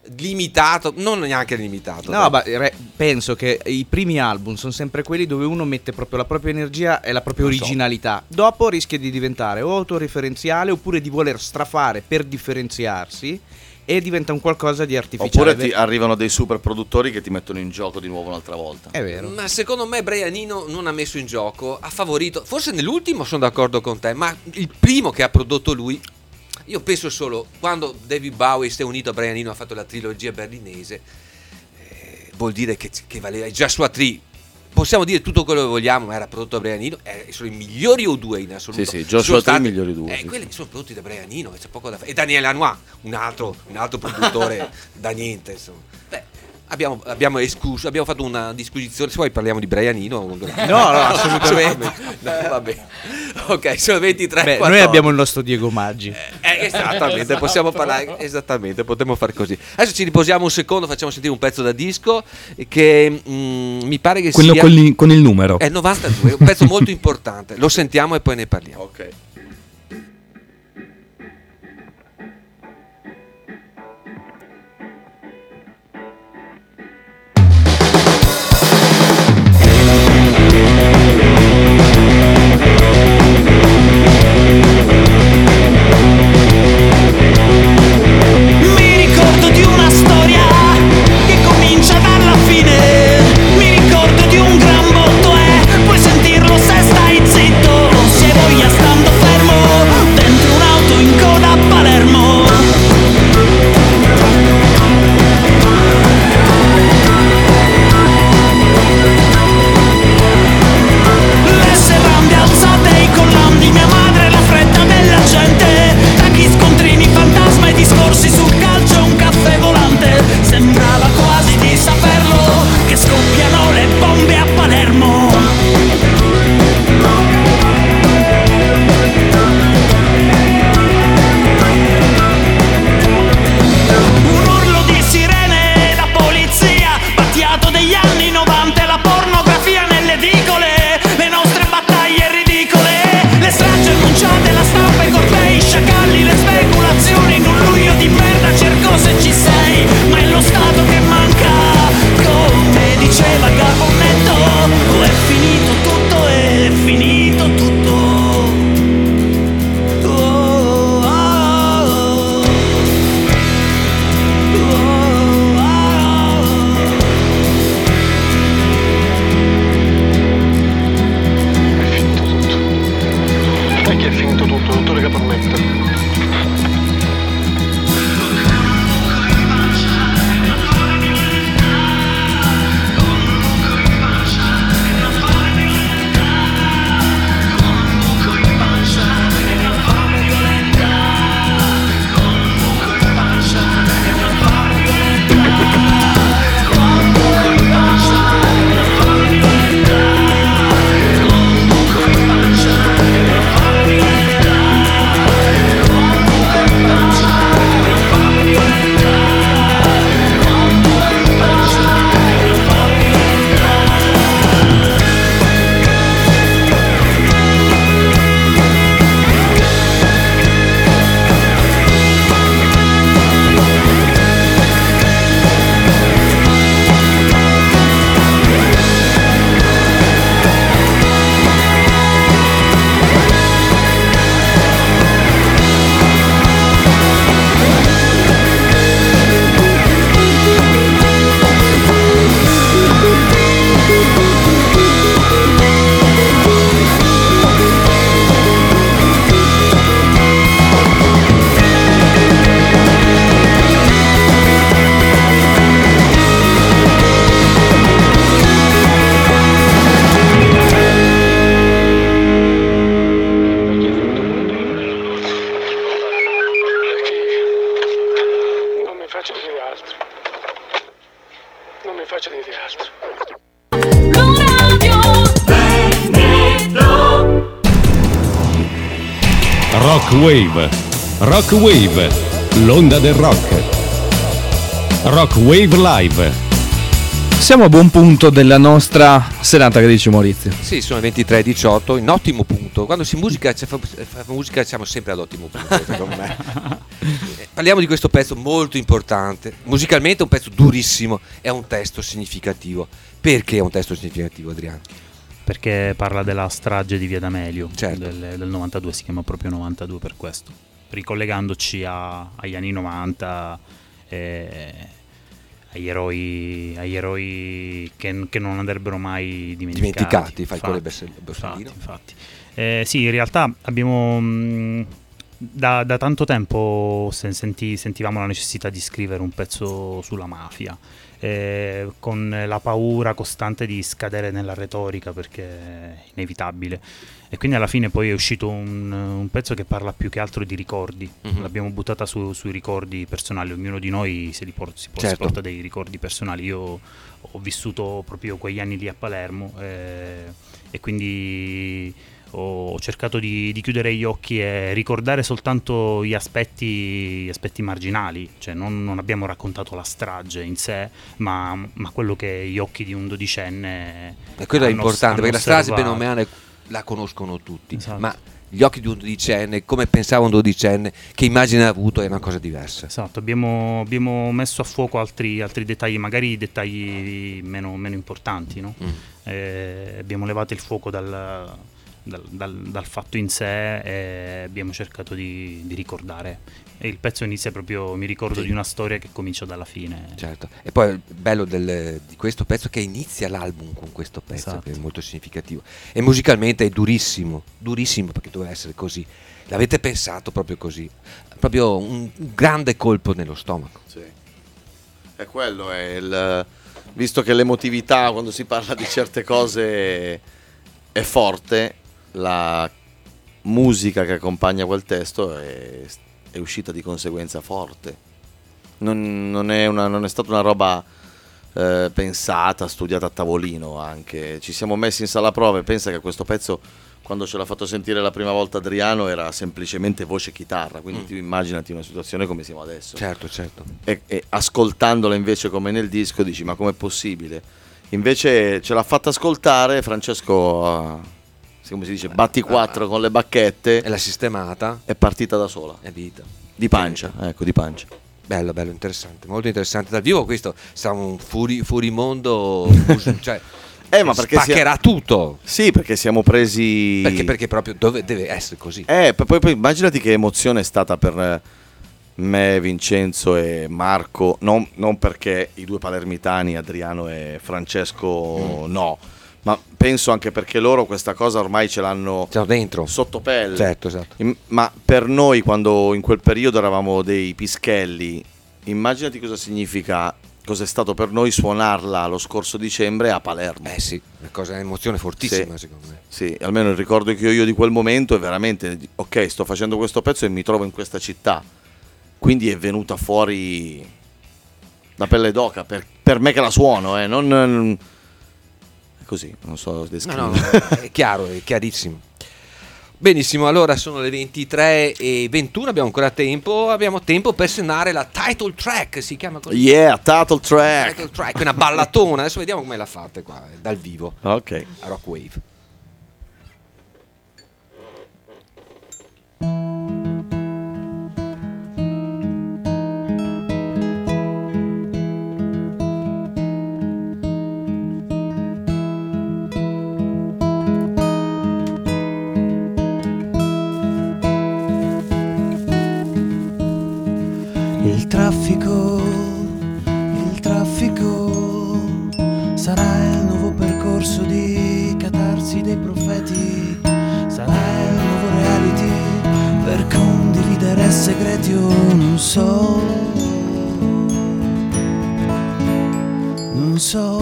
limitato, non neanche limitato. No, ma penso che i primi album sono sempre quelli dove uno mette proprio la propria energia e la propria originalità. Dopo rischia di diventare o autoreferenziale oppure di voler strafare per differenziarsi e diventa un qualcosa di artificiale. Oppure ti arrivano dei super produttori che ti mettono in gioco di nuovo un'altra volta. È vero. Ma secondo me Brian Eno non ha messo in gioco, ha favorito, forse nell'ultimo sono d'accordo con te, ma il primo che ha prodotto lui, io penso solo quando David Bowie si è unito a Brian Eno, ha fatto la trilogia berlinese, vuol dire che valeva già Joshua Tree. Possiamo dire tutto quello che vogliamo, ma era prodotto da Brian Eno, sono i migliori O2 in assoluto. Sì, Joshua Tree i migliori due. Quelli sono prodotti da Brian Eno, c'è poco da fare. E Daniel Lanois, un altro produttore da niente, insomma. Abbiamo escluso, abbiamo fatto una disquisizione. Se vuoi parliamo di Brian Eno. No, assolutamente. No, vabbè. Ok, sono 23. Beh, noi abbiamo il nostro Diego Maggi. Esattamente, possiamo parlare. Esattamente, potremmo fare così. Adesso ci riposiamo un secondo, facciamo sentire un pezzo da disco che mi pare che quello sia con il numero. è 92, un pezzo molto importante. Lo sentiamo e poi ne parliamo. Ok. Mi ricordo di una storia che comincia dalla fine. Mi ricordo di un gran botto e puoi sentirlo se stai zitto. Se voglia stando fermo dentro un'auto in coda a Palermo. Le serrande alzate, i collandi, mia madre, la fretta della gente. Tanti scontrini, fantasma e discorsi sul calcio, un caffè volante. Sembrava quasi di saperlo che scoppiano le bombe a Palermo. Un urlo di sirene, la polizia, battiato degli anni 90, la pornografia nelle edicole, le nostre battaglie ridicole, le stragi annunciate, la stampa, i cortei, i sciacalli, le speculazioni in un luglio di merda. Cerco se ci sei, ma è lo Stato che manca. Come diceva Gabonetto, è finito tutto, è finito tutto. Oh, oh, Perché è finito tutto, dottore Caponnetta? faccia dire altro. Rock Wave, l'onda del rock. Rock Wave Live. Siamo a buon punto della nostra serata, che dici Maurizio? Sì, sono 23:18, in ottimo punto. Quando si fa musica siamo sempre ad ottimo punto, secondo me. Parliamo di questo pezzo molto importante. Musicalmente è un pezzo durissimo, è un testo significativo. Perché è un testo significativo, Adriano? Perché parla della strage di Via D'Amelio, certo. del 92, si chiama proprio 92 per questo. Ricollegandoci agli anni 90, agli eroi che non andrebbero mai dimenticati. Fai quello Borsellino. Infatti. Sì, in realtà abbiamo da tanto tempo sentivamo la necessità di scrivere un pezzo sulla mafia, con la paura costante di scadere nella retorica, perché è inevitabile. E quindi alla fine poi è uscito un pezzo che parla più che altro di ricordi. L'abbiamo buttata sui ricordi personali. Ognuno di noi si porta dei ricordi personali. Io ho vissuto proprio quegli anni lì a Palermo, e quindi ho cercato di chiudere gli occhi e ricordare soltanto gli aspetti marginali. Cioè non abbiamo raccontato la strage in sé, ma quello che gli occhi di un dodicenne. E quello è importante, perché la strage bene o male la conoscono tutti, esatto. Ma gli occhi di un dodicenne, come pensava un dodicenne, che immagine ha avuto, è una cosa diversa. Esatto, abbiamo messo a fuoco altri dettagli, magari dettagli meno importanti, no? Abbiamo levato il fuoco dal fatto in sé e abbiamo cercato di ricordare. E il pezzo inizia proprio, mi ricordo di una storia che comincia dalla fine. Certo, e poi il bello di questo pezzo è che inizia l'album con questo pezzo, esatto. Che è molto significativo. E musicalmente è durissimo, perché doveva essere così. L'avete pensato proprio così, proprio un grande colpo nello stomaco. Sì. E quello è visto che l'emotività quando si parla di certe cose è forte, la musica che accompagna quel testo è uscita di conseguenza forte. Non è stata una roba pensata, studiata a tavolino. Anche ci siamo messi in sala prove. Pensa che questo pezzo, quando ce l'ha fatto sentire la prima volta Adriano, era semplicemente voce chitarra, quindi tu immaginati una situazione come siamo adesso. Certo. E ascoltandola invece come nel disco dici: ma com'è possibile? Invece ce l'ha fatta ascoltare Francesco, come si dice, batti quattro con le bacchette, e l'ha sistemata, è partita da sola, è vita di pancia. Bello, interessante, molto interessante. Dal vivo questo sarà un furimondo, cioè ma perché spaccherà tutto. Sì, perché siamo presi, perché proprio deve essere così. Poi immaginati che emozione è stata per me, Vincenzo e Marco, non perché i due palermitani, Adriano e Francesco, no, ma penso anche perché loro questa cosa ormai ce l'hanno dentro, sotto pelle. Certo. Ma per noi, quando in quel periodo eravamo dei pischelli, immaginati cosa significa, cosa è stato per noi suonarla lo scorso dicembre a Palermo. Sì, è un'emozione fortissima, secondo me. Sì, almeno il ricordo che ho io di quel momento è veramente: ok, sto facendo questo pezzo e mi trovo in questa città. Quindi è venuta fuori la pelle d'oca per me che la suono, non così, non so descrivere. No, è chiaro, è chiarissimo. Benissimo, allora sono le 23:21, abbiamo ancora tempo, per suonare la title track, si chiama così? Yeah, title track, una ballatona, adesso vediamo come la fate qua, dal vivo, ok, a Rock Wave. Il traffico sarà il nuovo percorso di catarsi dei profeti, sarà il nuovo reality per condividere segreti o non so.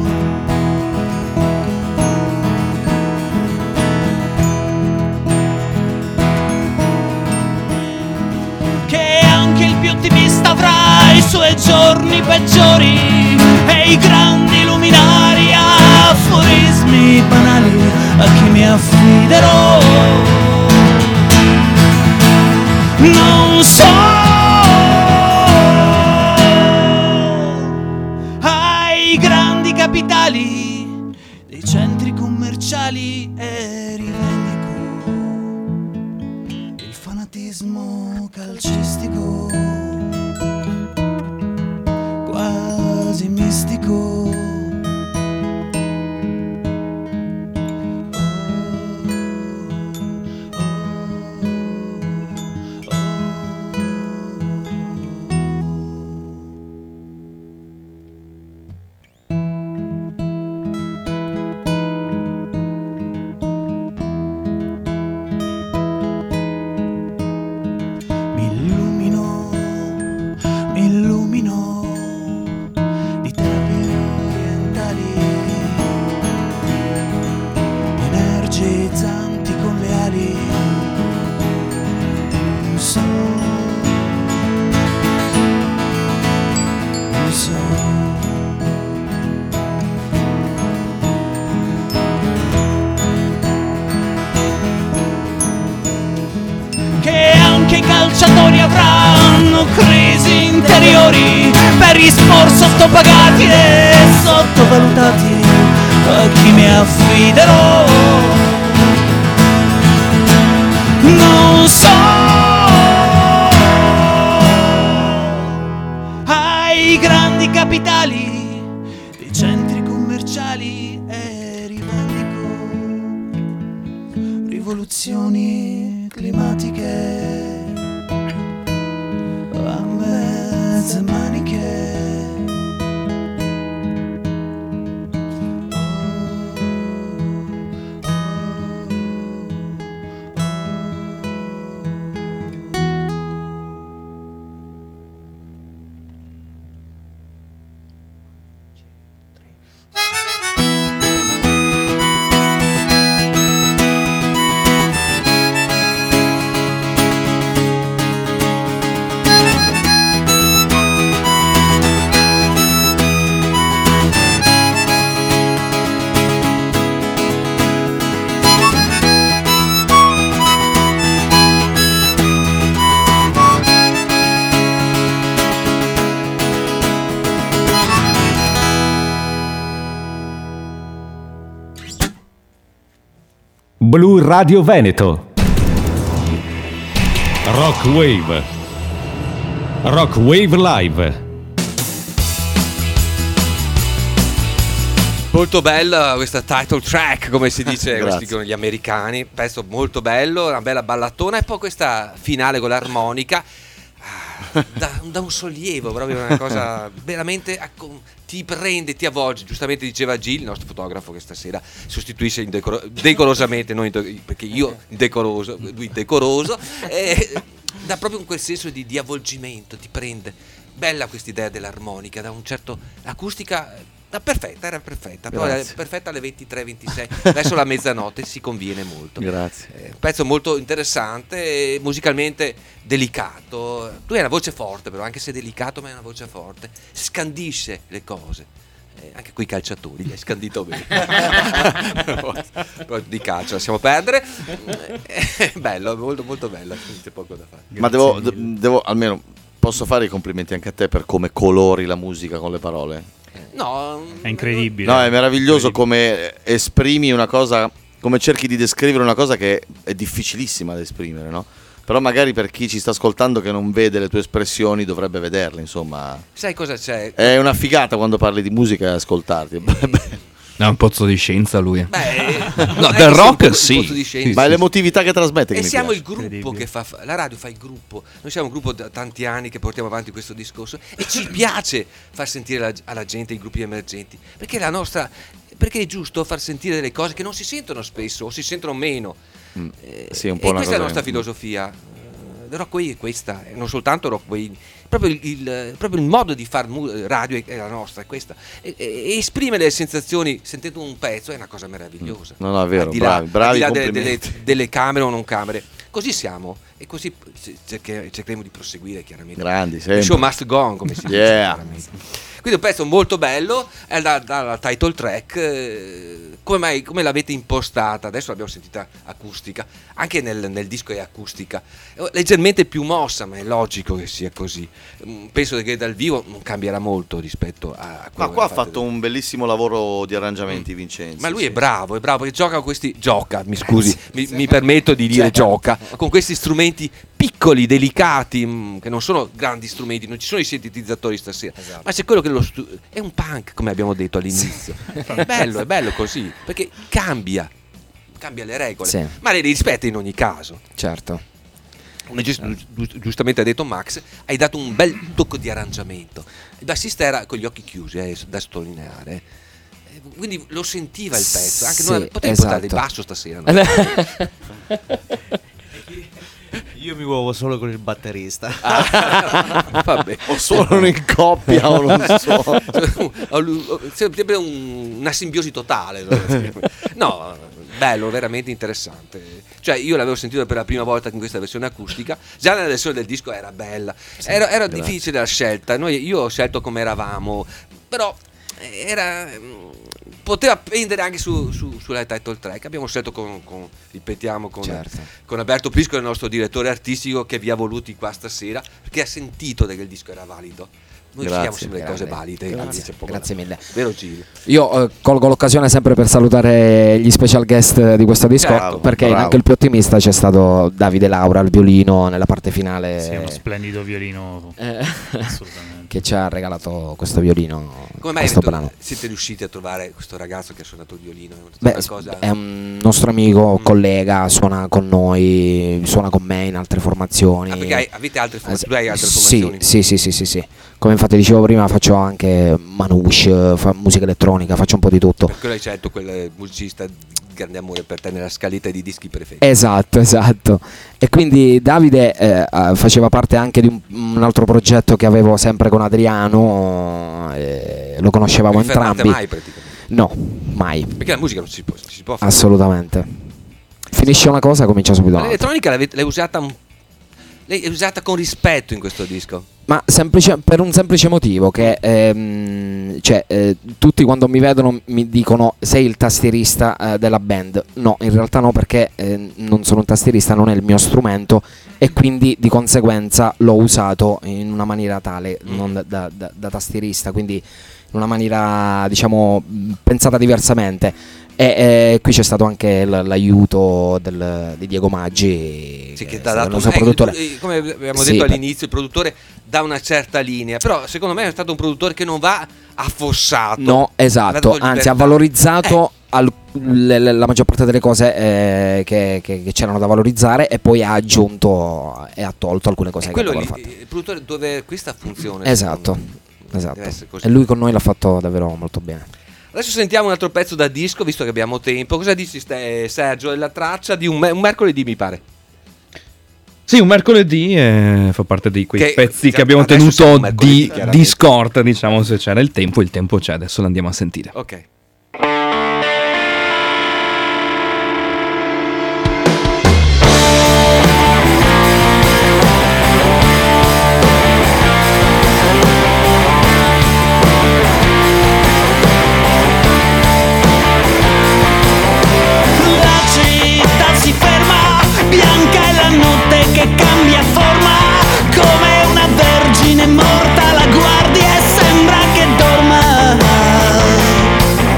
Che anche il più ottimista avrà i suoi giorni peggiori e i grandi luminari, aforismi banali a chi mi affiderò. Non so, ai grandi capitali dei centri commerciali e rivendico il fanatismo calcistico. mistico. Crisi interiori per rispor sottopagati e sottovalutati, a chi mi affiderò non so. Ai grandi capitali dei centri commerciali e rivendico rivoluzioni climatiche a mezze maniche. Blu Radio Veneto. Rock Wave. Rock Wave Live. Molto bella questa title track, come si dice, questi dicono gli americani. Pezzo molto bello, una bella ballatona, e poi questa finale con l'armonica. Da un sollievo, proprio una cosa veramente ti prende, ti avvolge. Giustamente diceva Gil, il nostro fotografo, che stasera sostituisce decorosamente, perché io indecoroso, lui decoroso, dà proprio quel senso di avvolgimento, ti prende. Bella questa idea dell'armonica, da un certo acustica. Era perfetta, poi perfetta alle 23:26, adesso la mezzanotte si conviene molto. Grazie. Un pezzo molto interessante, musicalmente delicato. Tu hai una voce forte, però anche se è delicato, ma è una voce forte, scandisce le cose. Anche coi calciatori hai scandito bene. Però di calcio lasciamo perdere. Bello, molto molto bello, c'è poco da fare. Ma devo almeno posso fare i complimenti anche a te per come colori la musica con le parole. No, è incredibile. No, è meraviglioso come esprimi una cosa, come cerchi di descrivere una cosa che è difficilissima da esprimere, no? Però magari per chi ci sta ascoltando che non vede le tue espressioni dovrebbe vederle, insomma. Sai cosa c'è? È una figata quando parli di musica e ascoltarti. È un pozzo di scienza lui. No, del rock sì. Ma è l'emotività che trasmette che e mi siamo piace. Il gruppo che fa la radio, fa il gruppo. Noi siamo un gruppo da tanti anni che portiamo avanti questo discorso e ci piace far sentire alla gente i gruppi emergenti, perché è giusto far sentire delle cose che non si sentono spesso o si sentono meno. Sì, un po' e una questa è la cosa nostra filosofia. Rock Wave è questa, non soltanto Rock Wave, proprio il modo di far radio è la nostra, è questa. E esprimere le sensazioni sentendo un pezzo è una cosa meravigliosa. No, è vero, bravi, bravi al di là delle camere o non camere. Così siamo e così cercheremo di proseguire, chiaramente. Grandi, sempre. Il show must go on, come si dice. Chiaramente. Quindi un pezzo molto bello, è dalla title track. Come l'avete impostata? Adesso l'abbiamo sentita acustica, anche nel disco è acustica, leggermente più mossa, ma è logico che sia così. Penso che dal vivo non cambierà molto rispetto a quello. Ma qua ha fatto un bellissimo lavoro di arrangiamenti, Vincenzo. Ma lui è bravo perché gioca con mi permetto di dire gioca con questi strumenti piccoli piccoli, delicati, che non sono grandi strumenti, non ci sono i sintetizzatori stasera, ma c'è quello che è un punk, come abbiamo detto all'inizio. È bello così, perché cambia le regole, ma le rispetta in ogni caso. Certo. Come giustamente ha detto Max, hai dato un bel tocco di arrangiamento. Il bassista era con gli occhi chiusi, da sottolineare. Quindi lo sentiva il pezzo, anche noi potevi portare il basso stasera. No? Io mi muovo solo con il batterista. Vabbè. O solo in coppia o non so. Sempre una simbiosi totale. No, bello, veramente interessante. Cioè io l'avevo sentito per la prima volta in questa versione acustica. Già nella versione del disco era bella. Era difficile la scelta. Io ho scelto come eravamo, però poteva pendere anche sulla title track. Abbiamo scelto con Alberto Pisco, il nostro direttore artistico, che vi ha voluti qua stasera perché ha sentito che il disco era valido. Noi scegliamo sempre le cose valide. Grazie mille. Vero Gil? Io colgo l'occasione sempre per salutare gli special guest di questo disco, perché in Anche il più ottimista c'è stato Davide Laura al violino nella parte finale. Sì, uno splendido violino, assolutamente, che ci ha regalato questo violino. Come mai siete riusciti a trovare questo ragazzo che ha suonato il violino? È un nostro amico, collega, suona con noi, suona con me in altre formazioni. Perché avete altre formazioni? Hai altre formazioni? Sì. Come infatti dicevo prima, faccio anche manouche, musica elettronica, faccio un po' di tutto. Per quello hai scelto quel musicista di grande amore per te nella scaletta di dischi preferiti. Esatto. E quindi Davide faceva parte anche di un altro progetto che avevo sempre con Adriano, lo conoscevamo entrambi. Mai praticamente? No, mai. Perché la musica non si può fare. Assolutamente. Finisce una cosa, comincia subito un'altra. L'elettronica l'hai usata con rispetto in questo disco? Ma per un semplice motivo, che tutti quando mi vedono mi dicono: sei il tastierista della band. No, in realtà no, perché non sono un tastierista, non è il mio strumento, e quindi di conseguenza l'ho usato in una maniera tale, non da tastierista, quindi in una maniera, diciamo, pensata diversamente. E qui c'è stato anche l'aiuto di Diego Maggi, che ha dato il nostro produttore. Come abbiamo detto all'inizio, il produttore dà una certa linea, però secondo me è stato un produttore che non va affossato. No, esatto, anzi ha valorizzato la maggior parte delle cose che c'erano da valorizzare, e poi ha aggiunto e ha tolto alcune cose che avevano fatto. Il produttore dove questa funzione. Esatto. E lui con noi l'ha fatto davvero molto bene. Adesso sentiamo un altro pezzo da disco, visto che abbiamo tempo. Cosa dici, Sergio? È la traccia di un mercoledì, mi pare. Sì, un mercoledì, fa parte di quei pezzi che abbiamo tenuto di scorta, diciamo, se c'era il tempo c'è, adesso lo andiamo a sentire. Ok. Morta la guardia e sembra che dorma.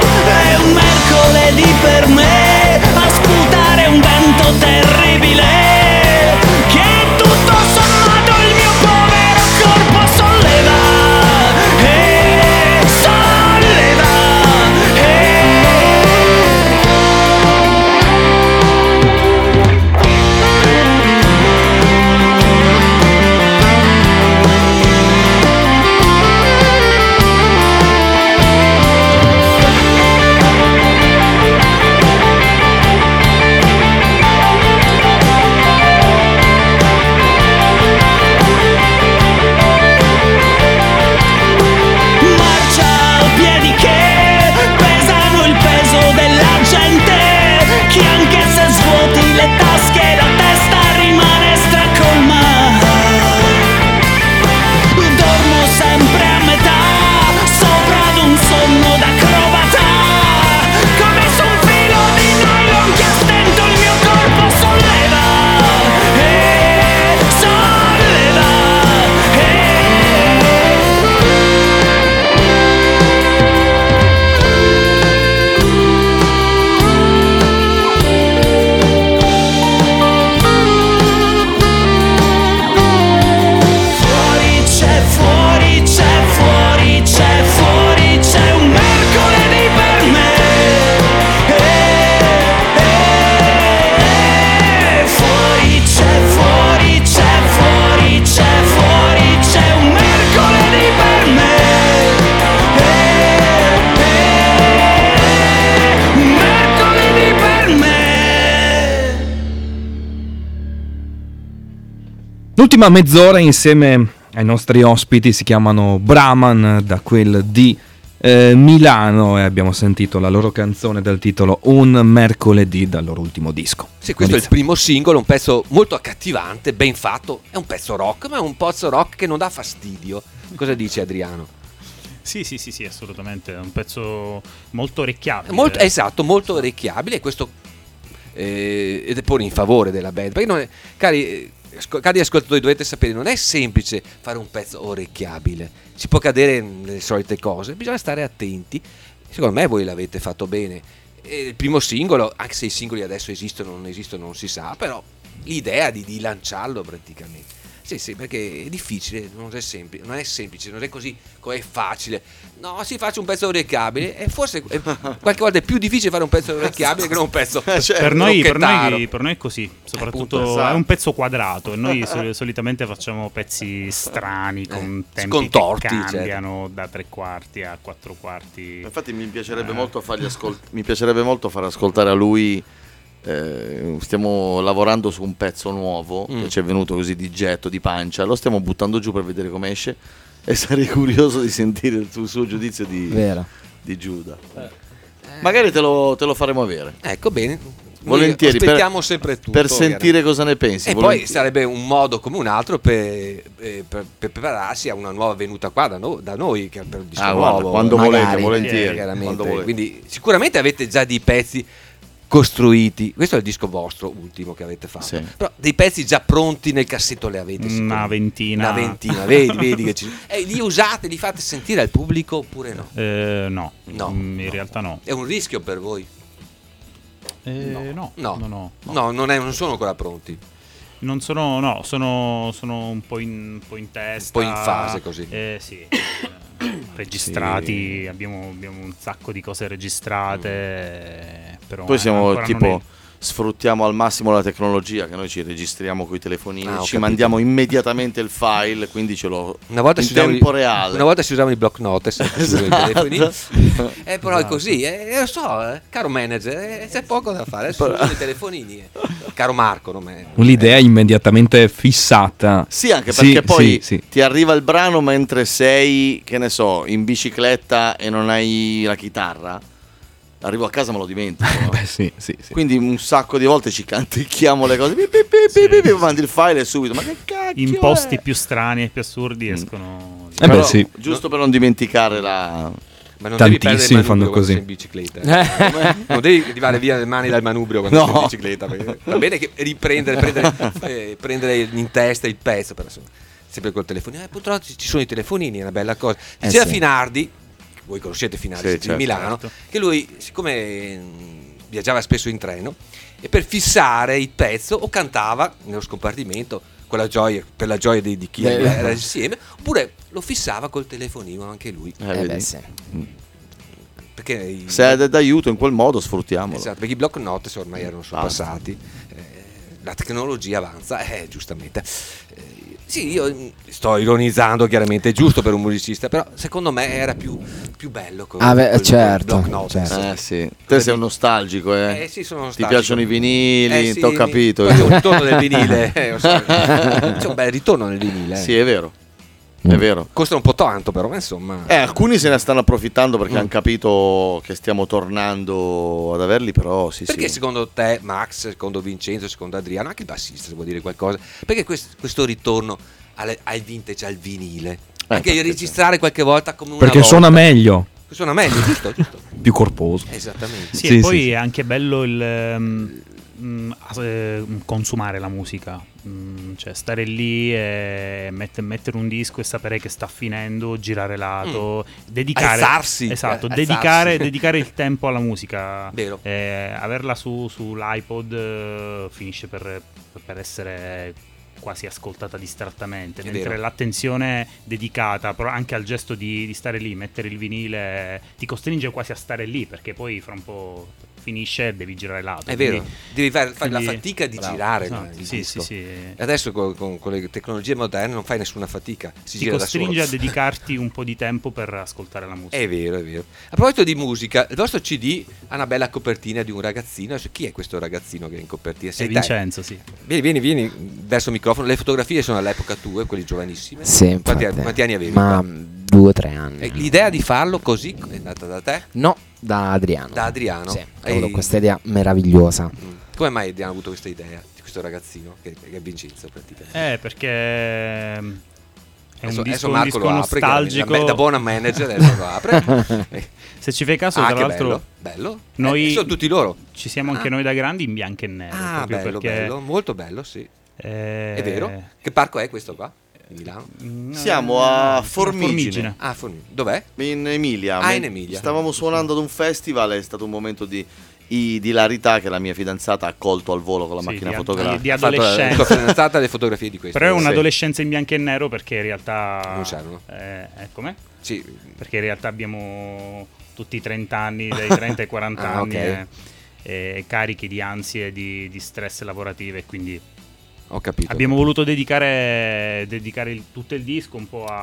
L'ultima mezz'ora insieme ai nostri ospiti, si chiamano Brahman, da quel di Milano, e abbiamo sentito la loro canzone dal titolo Un mercoledì, dal loro ultimo disco. Sì, questo è il primo singolo, un pezzo molto accattivante, ben fatto, è un pezzo rock, ma è un pezzo rock che non dà fastidio. Cosa dice Adriano? Sì, assolutamente, è un pezzo molto orecchiabile. Esatto, molto orecchiabile, e questo ed è pure in favore della band, perché non è, cari ascoltatori, dovete sapere, non è semplice fare un pezzo orecchiabile, si può cadere nelle solite cose, bisogna stare attenti. Secondo me voi l'avete fatto bene. Il primo singolo, anche se i singoli adesso esistono o non esistono non si sa, però l'idea di lanciarlo praticamente. Sì, perché è difficile, non è semplice, non è così come è facile. No, si faccia un pezzo orecchiabile, e forse qualche volta è più difficile fare un pezzo orecchiabile che non un pezzo per noi è così, soprattutto è un pezzo quadrato, e noi solitamente facciamo pezzi strani con tempi scontorti, che cambiano da 3/4 a 4/4. Infatti mi piacerebbe molto far ascoltare a lui. Stiamo lavorando su un pezzo nuovo che ci è venuto così di getto, di pancia, lo stiamo buttando giù per vedere come esce, e sarei curioso di sentire il suo giudizio di Giuda. Magari te lo faremo avere. Ecco, bene, volentieri, aspettiamo sempre tutto per sentire cosa ne pensi. E poi sarebbe un modo come un altro per prepararsi a una nuova venuta qua da noi, che per il disco nuovo, quando volete, volentieri, quando volete. Quindi sicuramente avete già dei pezzi costruiti, questo è il disco vostro ultimo che avete fatto, sì. Però dei pezzi già pronti nel cassetto le avete? Una ventina, vedi che li usate, li fate sentire al pubblico oppure no? No, in realtà no. È un rischio per voi? No, non sono ancora pronti. Non sono, sono un po' in testa, un po' in fase così. Sì. Registrati, abbiamo un sacco di cose registrate, però poi siamo tipo sfruttiamo al massimo la tecnologia, che noi ci registriamo coi telefonini, ci mandiamo immediatamente il file, quindi ce l'ho in tempo reale. Una volta si usavano i block notes, telefoni, però è così, lo so, caro manager, c'è poco da fare, adesso usano i telefonini, caro Marco, l'idea è immediatamente fissata. Sì, anche perché poi ti arriva il brano mentre sei, che ne so, in bicicletta e non hai la chitarra. Arrivo a casa me lo dimentico. Sì. Quindi un sacco di volte ci canticchiamo le cose. Mandi il file e subito. Ma che cacchio! In posti più strani e più assurdi escono. Giusto per non dimenticare la. Ma non tantissimi fanno così in bicicletta. Non devi arrivare via le mani dal manubrio quando sei in bicicletta. Va bene che prendere in testa il pezzo, però sempre col telefonino. Purtroppo ci sono i telefonini, è una bella cosa. C'era Finardi. Voi conoscete Finardi di Milano, che lui, siccome viaggiava spesso in treno, e per fissare il pezzo o cantava nello scompartimento con la gioia, per la gioia di chi era insieme, oppure lo fissava col telefonino anche lui. Perché se è d'aiuto in quel modo sfruttiamolo. Esatto, perché i block notes ormai erano passati, la tecnologia avanza, giustamente. Sì, io sto ironizzando, chiaramente, è giusto per un musicista, però secondo me era più bello con certo. Sì. Te sei un nostalgico, sì, sono nostalgico. Ti piacciono i vinili, ti ho capito. C'è un ritorno del vinile, c'è un bel ritorno nel vinile. Sì, è vero. È vero. Costa un po' tanto, però insomma. Alcuni se ne stanno approfittando perché hanno capito che stiamo tornando ad averli, però Perché secondo te, Max, secondo Vincenzo, secondo Adriano, anche il bassista, se vuol dire qualcosa, perché questo ritorno al vintage, al vinile? Anche registrare qualche volta come una perché volta. Suona meglio, giusto. più corposo. Esattamente. Sì, e poi è anche bello il consumare la musica, cioè stare lì e mettere un disco e sapere che sta finendo, girare lato, dedicare dedicare il tempo alla musica. Vero. Averla sull'iPod finisce per essere quasi ascoltata distrattamente, mentre l'attenzione dedicata però anche al gesto di stare lì, mettere il vinile, ti costringe quasi a stare lì, perché poi fra un po' finisce devi girare l'altro. È vero, devi fare la fatica di girare. Esatto, sì. Adesso con le tecnologie moderne non fai nessuna fatica, si gira da solo. Ti costringe a dedicarti un po' di tempo per ascoltare la musica. È vero. A proposito di musica, il vostro CD ha una bella copertina di un ragazzino. Chi è questo ragazzino che è in copertina? Sei Vincenzo, sì. Vieni verso il microfono. Le fotografie sono all'epoca tue, quelli giovanissimi. Sì, quanti anni avevi? Ma 2 o 3 anni. L'idea di farlo così è nata da te? No, da Adriano. Da Adriano? Sì, ho avuto questa idea meravigliosa. Come mai Adriano ha avuto questa idea di questo ragazzino che è Vincenzo praticamente? Perché è un disco nostalgico. Da buona manager adesso lo apre. Se ci fai caso, tra l'altro, bello. Noi sono tutti loro. Ci siamo anche noi da grandi in bianco e nero. Bello, molto bello, sì. È vero. Che parco è questo qua? Di Milano? Siamo a Formigine. Dov'è? In Emilia. In Emilia. Stavamo suonando ad un festival, è stato un momento di hilarità che la mia fidanzata ha colto al volo con la macchina fotografica. Di adolescenza. La fidanzata le fotografie di questo. Però è un'adolescenza in bianco e nero, perché in realtà non c'erano. Com'è? Sì. Perché in realtà abbiamo tutti i 30 anni, dai 30 ai 40 anni, carichi di ansie, di stress lavorativo, e quindi ho capito. Abbiamo voluto dedicare tutto il disco un po'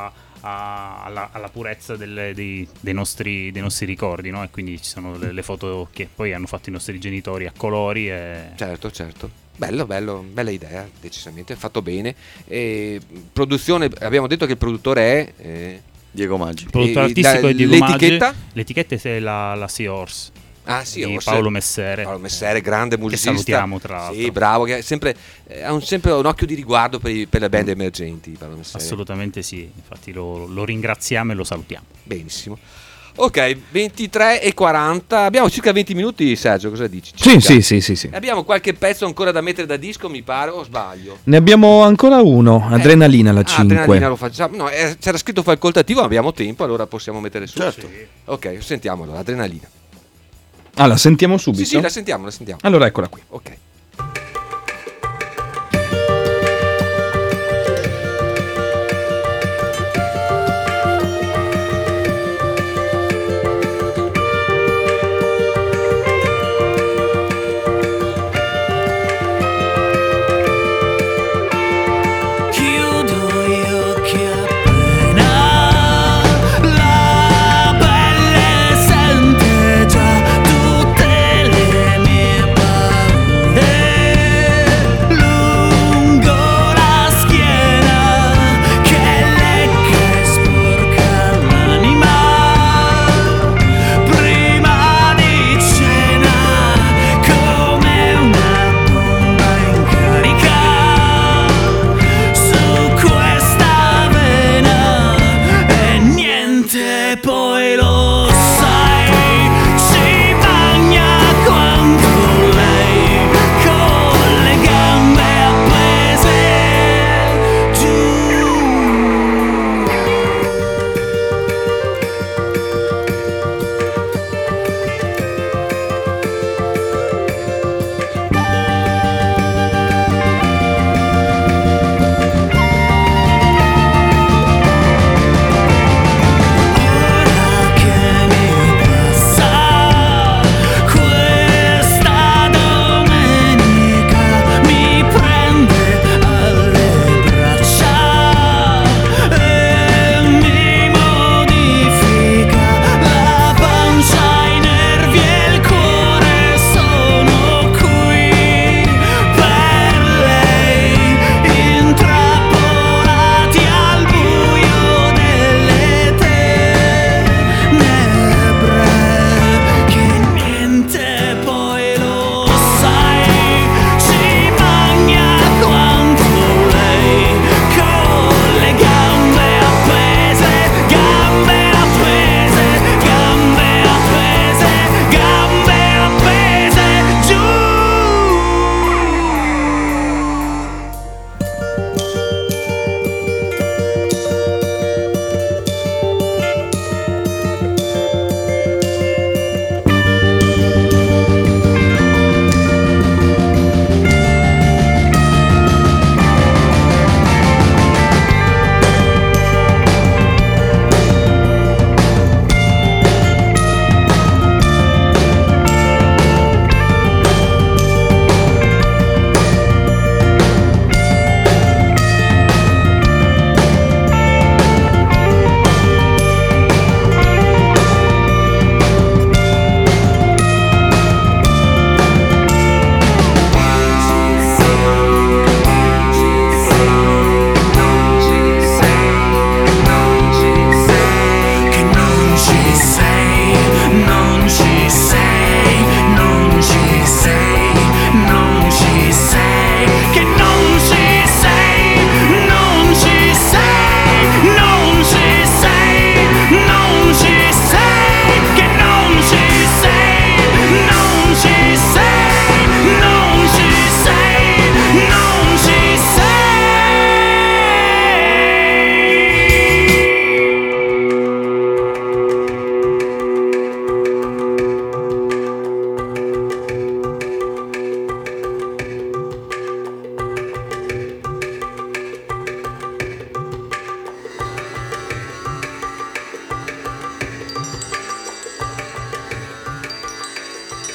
alla purezza dei nostri ricordi, no? E quindi ci sono le foto che poi hanno fatto i nostri genitori a colori. Certo. Bello, bella idea, decisamente, fatto bene. Produzione, abbiamo detto che il produttore è Diego Maggi. Il produttore artistico è Diego Maggi. L'etichetta è la Seahorse. Sì, Paolo Messere. Paolo Messere, grande musicista. Che salutiamo, tra l'altro. Sì, bravo, che ha sempre un occhio di riguardo per le band emergenti, Paolo Messere. Assolutamente sì, infatti lo ringraziamo e lo salutiamo. Benissimo. Ok, 23:40, abbiamo circa 20 minuti, Sergio, cosa dici? Sì. Abbiamo qualche pezzo ancora da mettere da disco, mi pare, o sbaglio? Ne abbiamo ancora uno, Adrenalina, la 5. Adrenalina lo facciamo, no, c'era scritto facoltativo, ma abbiamo tempo, allora possiamo mettere su. Certo. Sì. Ok, sentiamo allora, Adrenalina. La sentiamo subito? Sì, la sentiamo. Allora eccola qui. Ok. Tutte le mie paure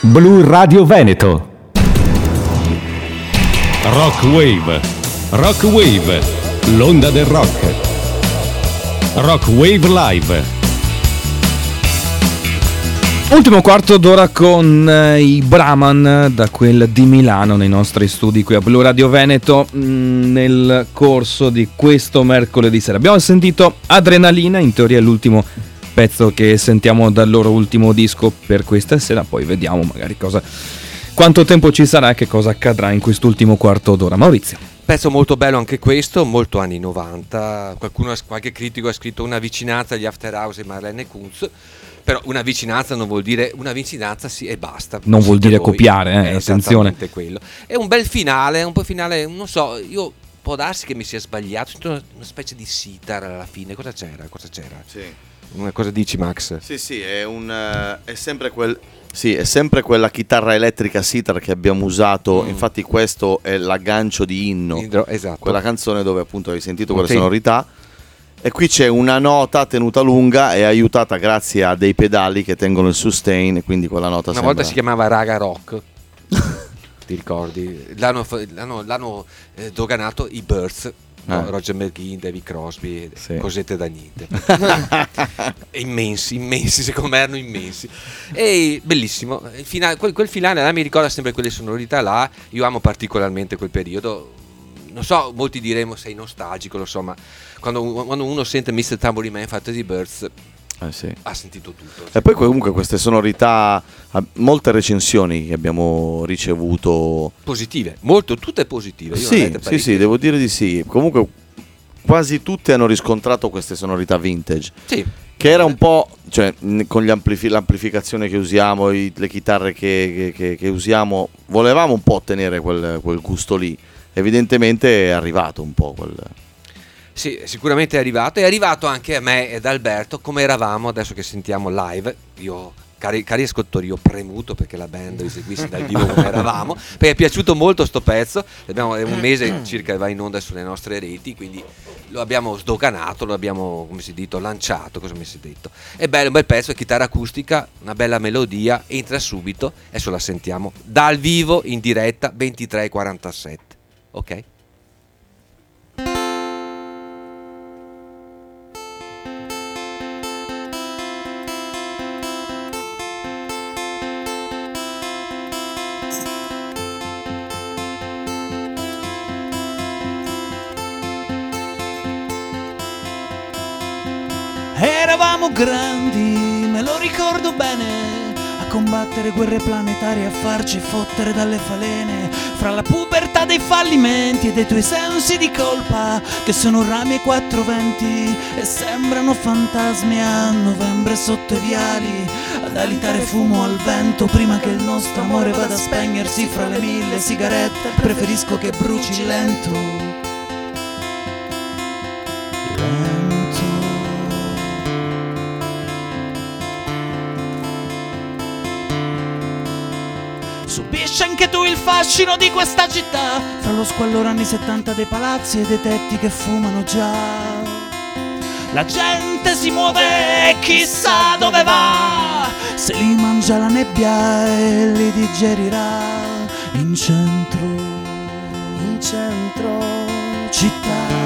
Blu Radio Veneto. Rock Wave. Rock Wave. L'onda del rock. Rock Wave Live. Ultimo quarto d'ora con i Brahman da quel di Milano nei nostri studi qui a Blu Radio Veneto nel corso di questo mercoledì sera. Abbiamo sentito Adrenalina, in teoria è l'ultimo pezzo che sentiamo dal loro ultimo disco per questa sera, poi vediamo magari quanto tempo ci sarà e che cosa accadrà in quest'ultimo quarto d'ora. Maurizio. Pezzo molto bello anche questo, molto anni 90. Qualche critico ha scritto una vicinanza agli After House e Marlene Kunz. Però una vicinanza non vuol dire una vicinanza, sì, e basta. Non vuol dire copiare, attenzione. Quello. È un bel finale, un po' finale, non so, io può darsi che mi sia sbagliato, c'è una specie di sitar alla fine, cosa c'era? Sì. Cosa dici, Max? Sì, è sempre quella chitarra elettrica sitar che abbiamo usato, infatti questo è l'aggancio di Inno, esatto. Quella canzone dove appunto hai sentito quelle sonorità. E qui c'è una nota tenuta lunga e aiutata grazie a dei pedali che tengono il sustain, e quindi quella nota una volta si chiamava Raga Rock. Ti ricordi? L'hanno doganato i Birds, Roger McGuinn, David Crosby, cosette da niente. immensi, secondo me erano immensi. E bellissimo. Quel finale là mi ricorda sempre quelle sonorità là. Io amo particolarmente quel periodo. Non so, molti diremo sei nostalgico, lo so, ma quando uno sente Mr. Tambourine Man Fantasy Birds ha sentito tutto. E poi comunque queste sonorità, molte recensioni che abbiamo ricevuto positive, tutte positive. Io sì, devo dire di sì. Comunque quasi tutte hanno riscontrato queste sonorità vintage. Sì. Che era un po', cioè, con l'amplificazione che usiamo, le chitarre che usiamo, volevamo un po' ottenere quel gusto lì. Evidentemente è arrivato un po' quel... Sì, sicuramente è arrivato anche a me ed Alberto come eravamo adesso che sentiamo live. Io, cari ascoltatori, ho premuto perché la band vi seguisse dal vivo come eravamo, perché è piaciuto molto sto pezzo, è un mese circa che va in onda sulle nostre reti, quindi lo abbiamo sdoganato, lo abbiamo, come si dice, lanciato, cosa mi si è detto. È bello, un bel pezzo, è chitarra acustica, una bella melodia, entra subito, adesso la sentiamo dal vivo in diretta 23:47. Ok? Eravamo grandi, me lo ricordo bene, a combattere guerre planetarie, a farci fottere dalle falene, fra la pubertà dei fallimenti e dei tuoi sensi di colpa, che sono rami e 4 venti e sembrano fantasmi a novembre sotto i viali, ad alitare fumo al vento prima che il nostro amore vada a spegnersi fra le 1000 sigarette. Preferisco che bruci lento. Subisci anche tu il fascino di questa città, fra lo squallore anni 70 dei palazzi e dei tetti che fumano già. La gente si muove e chissà dove va, se li mangia la nebbia e li digerirà. In centro città.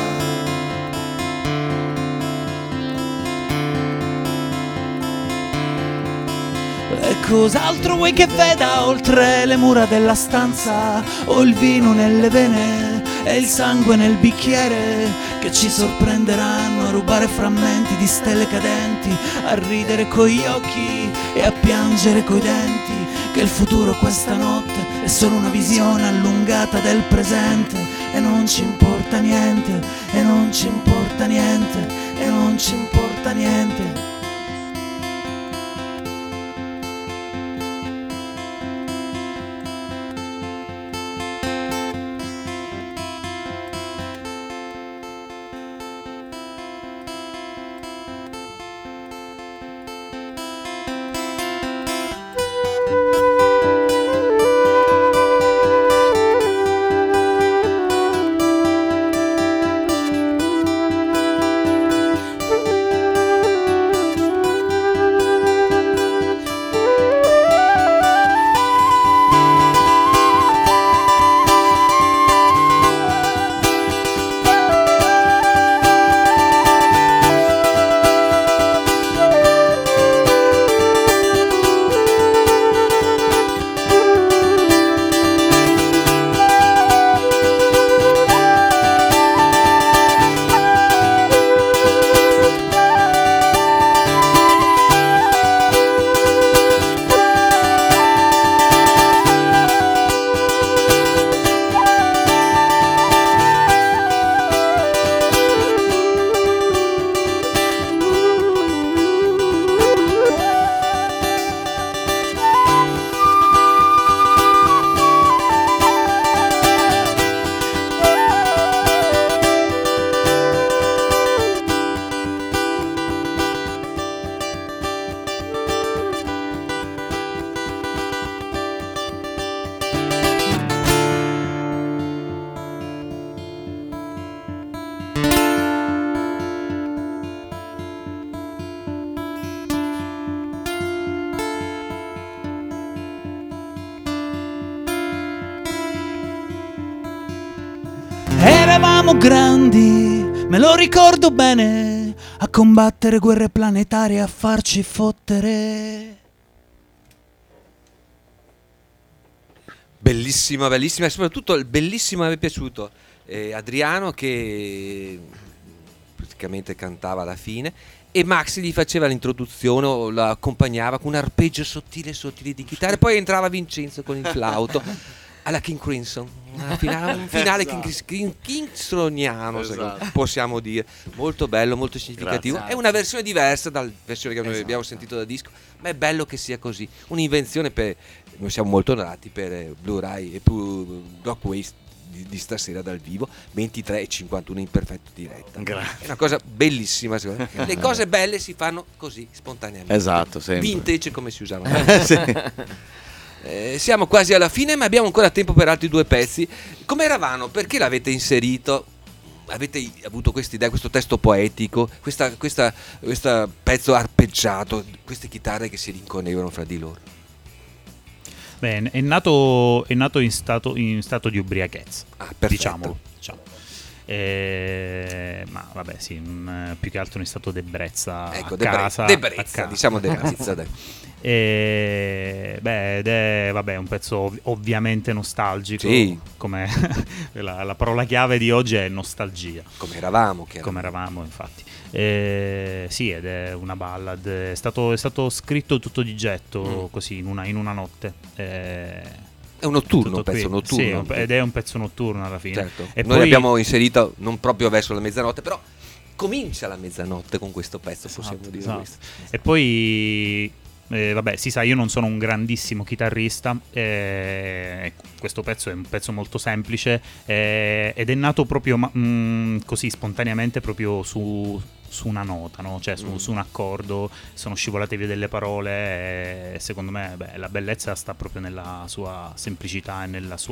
E cos'altro vuoi che veda oltre le mura della stanza? Ho il vino nelle vene e il sangue nel bicchiere, che ci sorprenderanno a rubare frammenti di stelle cadenti, a ridere coi occhi e a piangere coi denti, che il futuro questa notte è solo una visione allungata del presente. E non ci importa niente, e non ci importa niente, e non ci importa niente. eravamo grandi, me lo ricordo bene, a combattere guerre planetarie, a farci fottere. Bellissima, bellissima, e soprattutto il bellissimo mi è piaciuto Adriano che praticamente cantava alla fine e Max gli faceva l'introduzione o la accompagnava con un arpeggio sottile di chitarra, e poi entrava Vincenzo con il flauto alla King Crimson, un finale kingsoniano, esatto. Possiamo dire, molto bello, molto significativo. Grazie. È una versione diversa dalla versione che noi abbiamo sentito da disco, ma è bello che sia così, un'invenzione noi siamo molto onorati per Blu-ray e Rockwave di stasera dal vivo, 23:51 in perfetto diretta. È una cosa bellissima, secondo me. Le cose belle si fanno così spontaneamente. Esatto, sempre. Vintage come si usava. Sì. Siamo quasi alla fine, ma abbiamo ancora tempo per altri 2 pezzi. Come eravamo? Perché l'avete inserito? Avete avuto questa idea, questo testo poetico, questo pezzo arpeggiato, queste chitarre che si rinconevano fra di loro? Beh, è nato in stato di ubriachezza, diciamolo. Ma vabbè, sì, più che altro in stato d'ebbrezza, ecco, casa. Diciamo debrezza, dai. Ed è un pezzo ovviamente nostalgico, sì. Come la parola chiave di oggi è nostalgia. Come eravamo, infatti. Sì, ed è una ballad, è stato scritto tutto di getto, così in una notte. È un notturno, un pezzo notturno. Sì, ed è un pezzo notturno alla fine. Certo. E noi l'abbiamo inserito non proprio verso la mezzanotte, però comincia la mezzanotte con questo pezzo, possiamo dire questo. E poi si sa, io non sono un grandissimo chitarrista, questo pezzo è un pezzo molto semplice ed è nato proprio così spontaneamente, proprio su una nota, no? Cioè su un accordo, sono scivolate via delle parole e secondo me la bellezza sta proprio nella sua semplicità e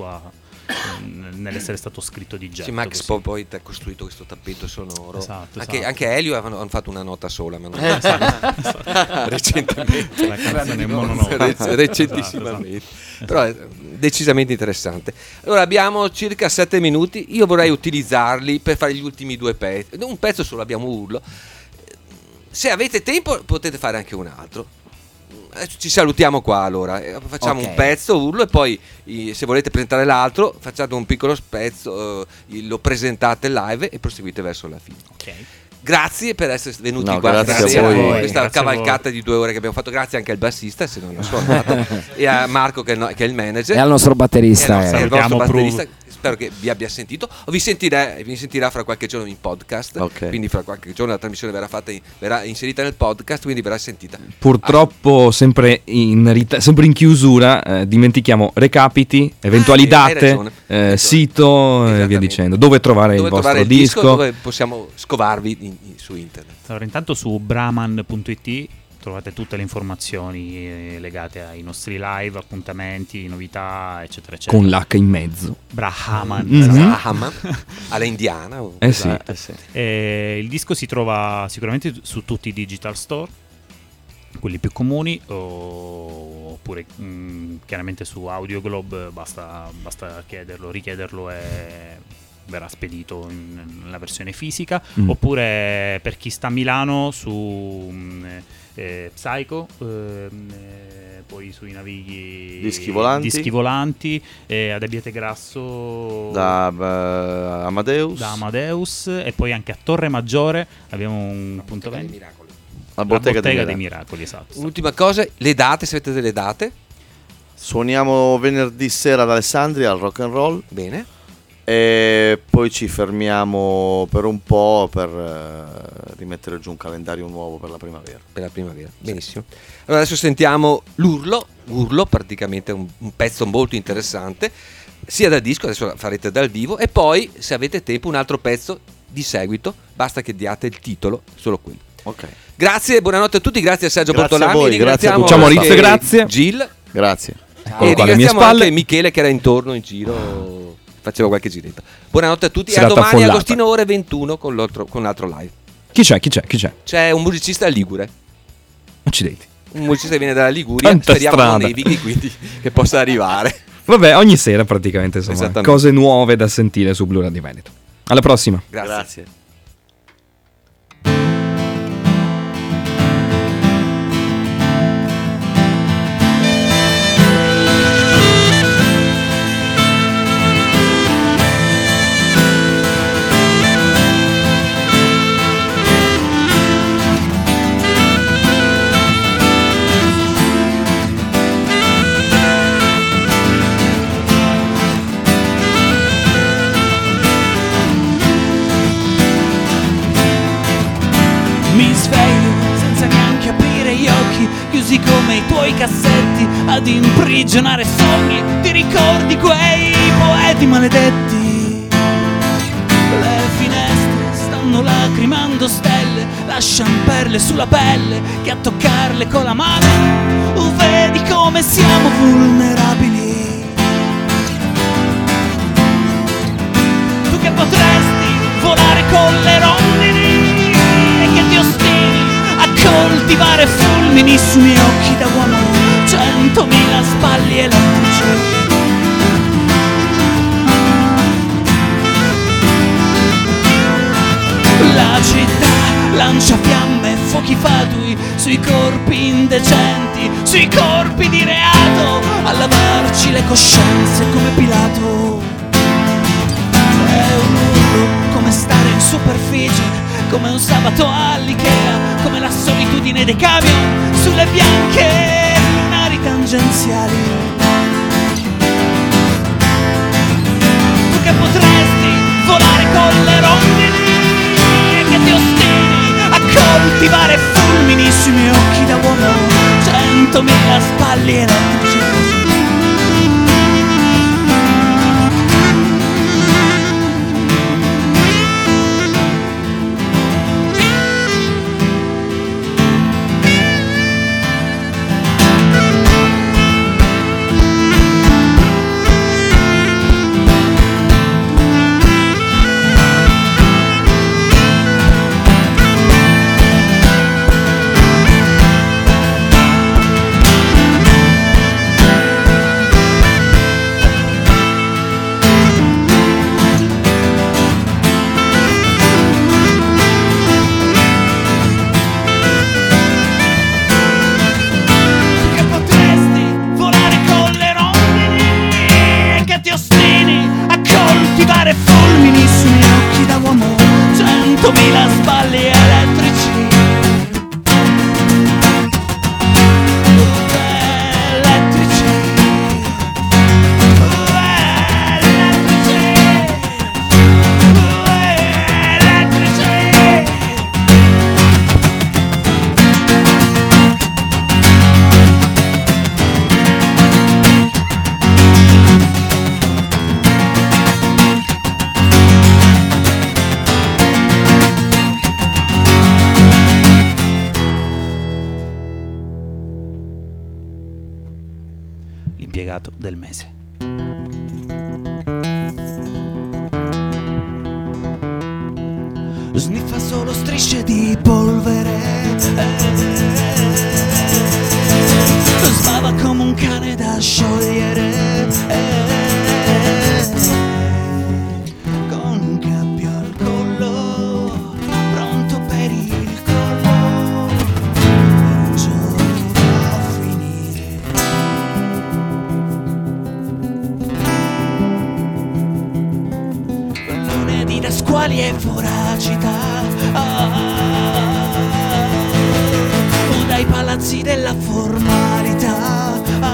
nell'essere stato scritto di getto. Sì, Max così. poi ha costruito questo tappeto sonoro. Esatto. Anche Elio hanno fatto una nota sola, ma non recentemente. La canzone è mononota. Recentissimamente. Esatto. Però è decisamente interessante. Allora abbiamo circa 7 minuti. Io vorrei utilizzarli per fare gli ultimi 2 pezzi. Un pezzo solo, abbiamo Urlo. Se avete tempo potete fare anche un altro. Ci salutiamo qua, allora facciamo un pezzo Urlo e poi se volete presentare l'altro facciate un piccolo pezzo, lo presentate live e proseguite verso la fine. Grazie per essere venuti qua stasera, questa cavalcata di 2 ore che abbiamo fatto. Grazie anche al bassista, se non ho suonato, e a Marco che è il manager, e al nostro batterista, spero che vi abbia sentito o vi sentirà fra qualche giorno in podcast, quindi fra qualche giorno la trasmissione verrà inserita nel podcast, quindi verrà sentita. Purtroppo sempre in chiusura dimentichiamo recapiti, eventuali date, sito e via dicendo, dove trovare il vostro disco, dove possiamo scovarvi su internet. Allora, intanto su brahman.it trovate tutte le informazioni legate ai nostri live, appuntamenti, novità, eccetera, eccetera. Con l'H in mezzo. Brahman. Brahman, alla indiana. Sì. Il disco si trova sicuramente su tutti i digital store, quelli più comuni, oppure chiaramente su Audio Globe, basta richiederlo e verrà spedito nella versione fisica, oppure per chi sta a Milano su Psycho, poi sui navighi Dischi volanti, ad Abbiate Grasso da Amadeus, e poi anche a Torre Maggiore abbiamo un punto vendita, la bottega dei miracoli, esatto. Ultima cosa, le date, se avete delle date. Suoniamo venerdì sera ad Alessandria al Rock and Roll. Bene. E poi ci fermiamo per un po' per rimettere giù un calendario nuovo per la primavera. Benissimo. Allora adesso sentiamo l'Urlo, praticamente un pezzo molto interessante, sia dal disco, adesso la farete dal vivo, e poi se avete tempo un altro pezzo di seguito, basta che diate il titolo, solo quello. Grazie, buonanotte a tutti, grazie a Sergio Bortolami, ringraziamo ciao Maurizio, grazie. Gil. Grazie. E ringraziamo anche Michele che era intorno in giro, faceva qualche giretto. Buonanotte a tutti, serata e a domani affollata. Agostino ore 21 con l'altro live. Chi c'è? C'è un musicista ligure. Accidenti. Un musicista che viene dalla Liguria, Tanta speriamo strada. non nevichi, quindi che possa arrivare. Vabbè, ogni sera praticamente, insomma, cose nuove da sentire su Blu Radio Veneto. Alla prossima. Grazie. Mi sveglio senza neanche aprire gli occhi, chiusi come i tuoi cassetti ad imprigionare sogni. Ti ricordi quei poeti maledetti? Le finestre stanno lacrimando stelle, lasciano perle sulla pelle che a toccarle con la mano vedi come siamo vulnerabili. Tu che potresti volare con le rondini e che ti ostini a coltivare fulmini sui miei occhi da uomo, 100.000 spalli elettrici. La città lancia fiamme e fuochi fatui sui corpi indecenti, sui corpi di reato, a lavarci le coscienze come Pilato. È un urlo come stare in superficie, come un sabato all'Ikea, come la solitudine dei camion sulle bianche lunari tangenziali. Tu che potresti volare con le rondini e che ti ostini a coltivare fulmini sui miei occhi da uomo, 100.000 spalli elettrici. Fulmini sui miei occhi da uomo, 100.000 spalli elettrici. Elettrici. L'impiegato del mese. Sniffa solo strisce di polvere, sbava come un cane da sciogliere, con un cappio al collo, pronto per il collo, un giorno va a finire. Lunedì da squali e voracità, o dai palazzi della formalità,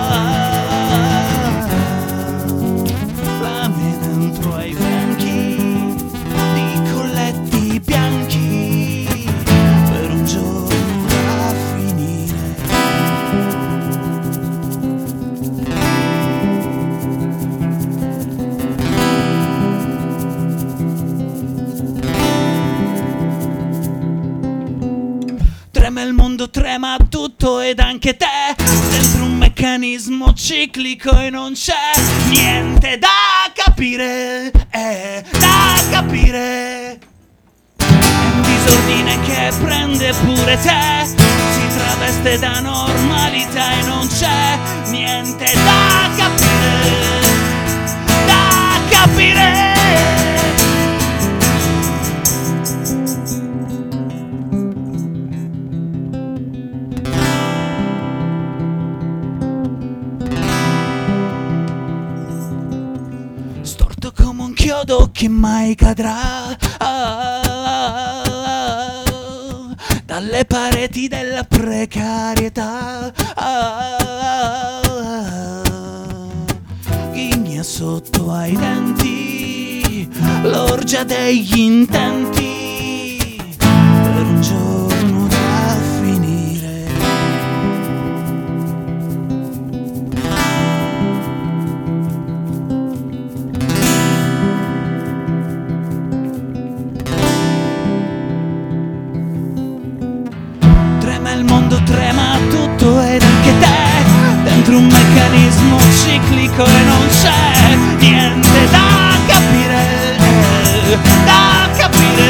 la me dentro ai fianchi di colletti bianchi, per un giorno a finire. Trema il mondo, trema tutto ed anche te, dentro un meccanismo ciclico e non c'è niente da capire, da capire. È un disordine che prende pure te, si traveste da normalità e non c'è niente da capire, da capire. chiodo che mai cadrà dalle pareti della precarietà. Ghigna sotto ai denti l'orgia degli intenti per un giorno da finire. Trema il mondo, trema tutto ed anche te, dentro un meccanismo ciclico e non c'è niente da capire, da capire.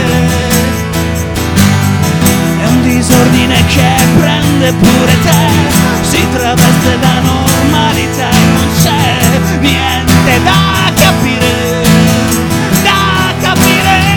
È un disordine che prende pure te, si traveste da normalità e non c'è niente da capire, da capire.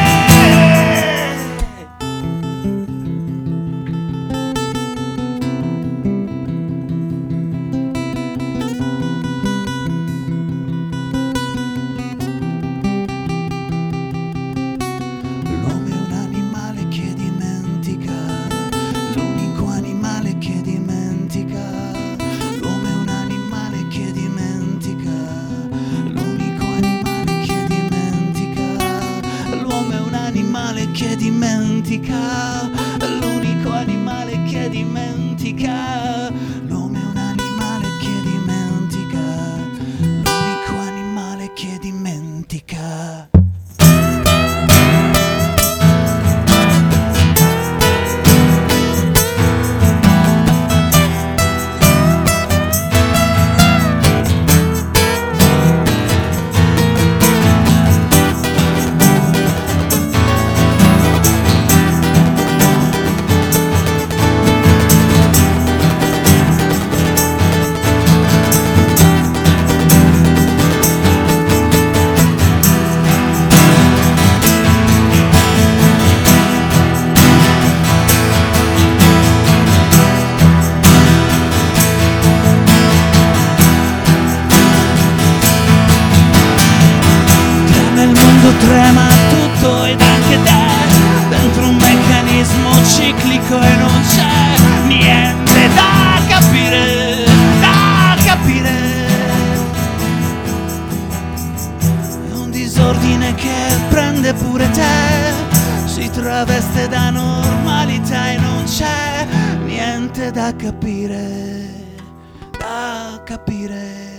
Che dimentica, l'unico animale che dimentica. L'uomo è un animale che dimentica, l'unico animale che dimentica. Trema tutto ed anche te, dentro un meccanismo ciclico e non c'è niente da capire, da capire. È un disordine che prende pure te, si traveste da normalità e non c'è niente da capire, da capire.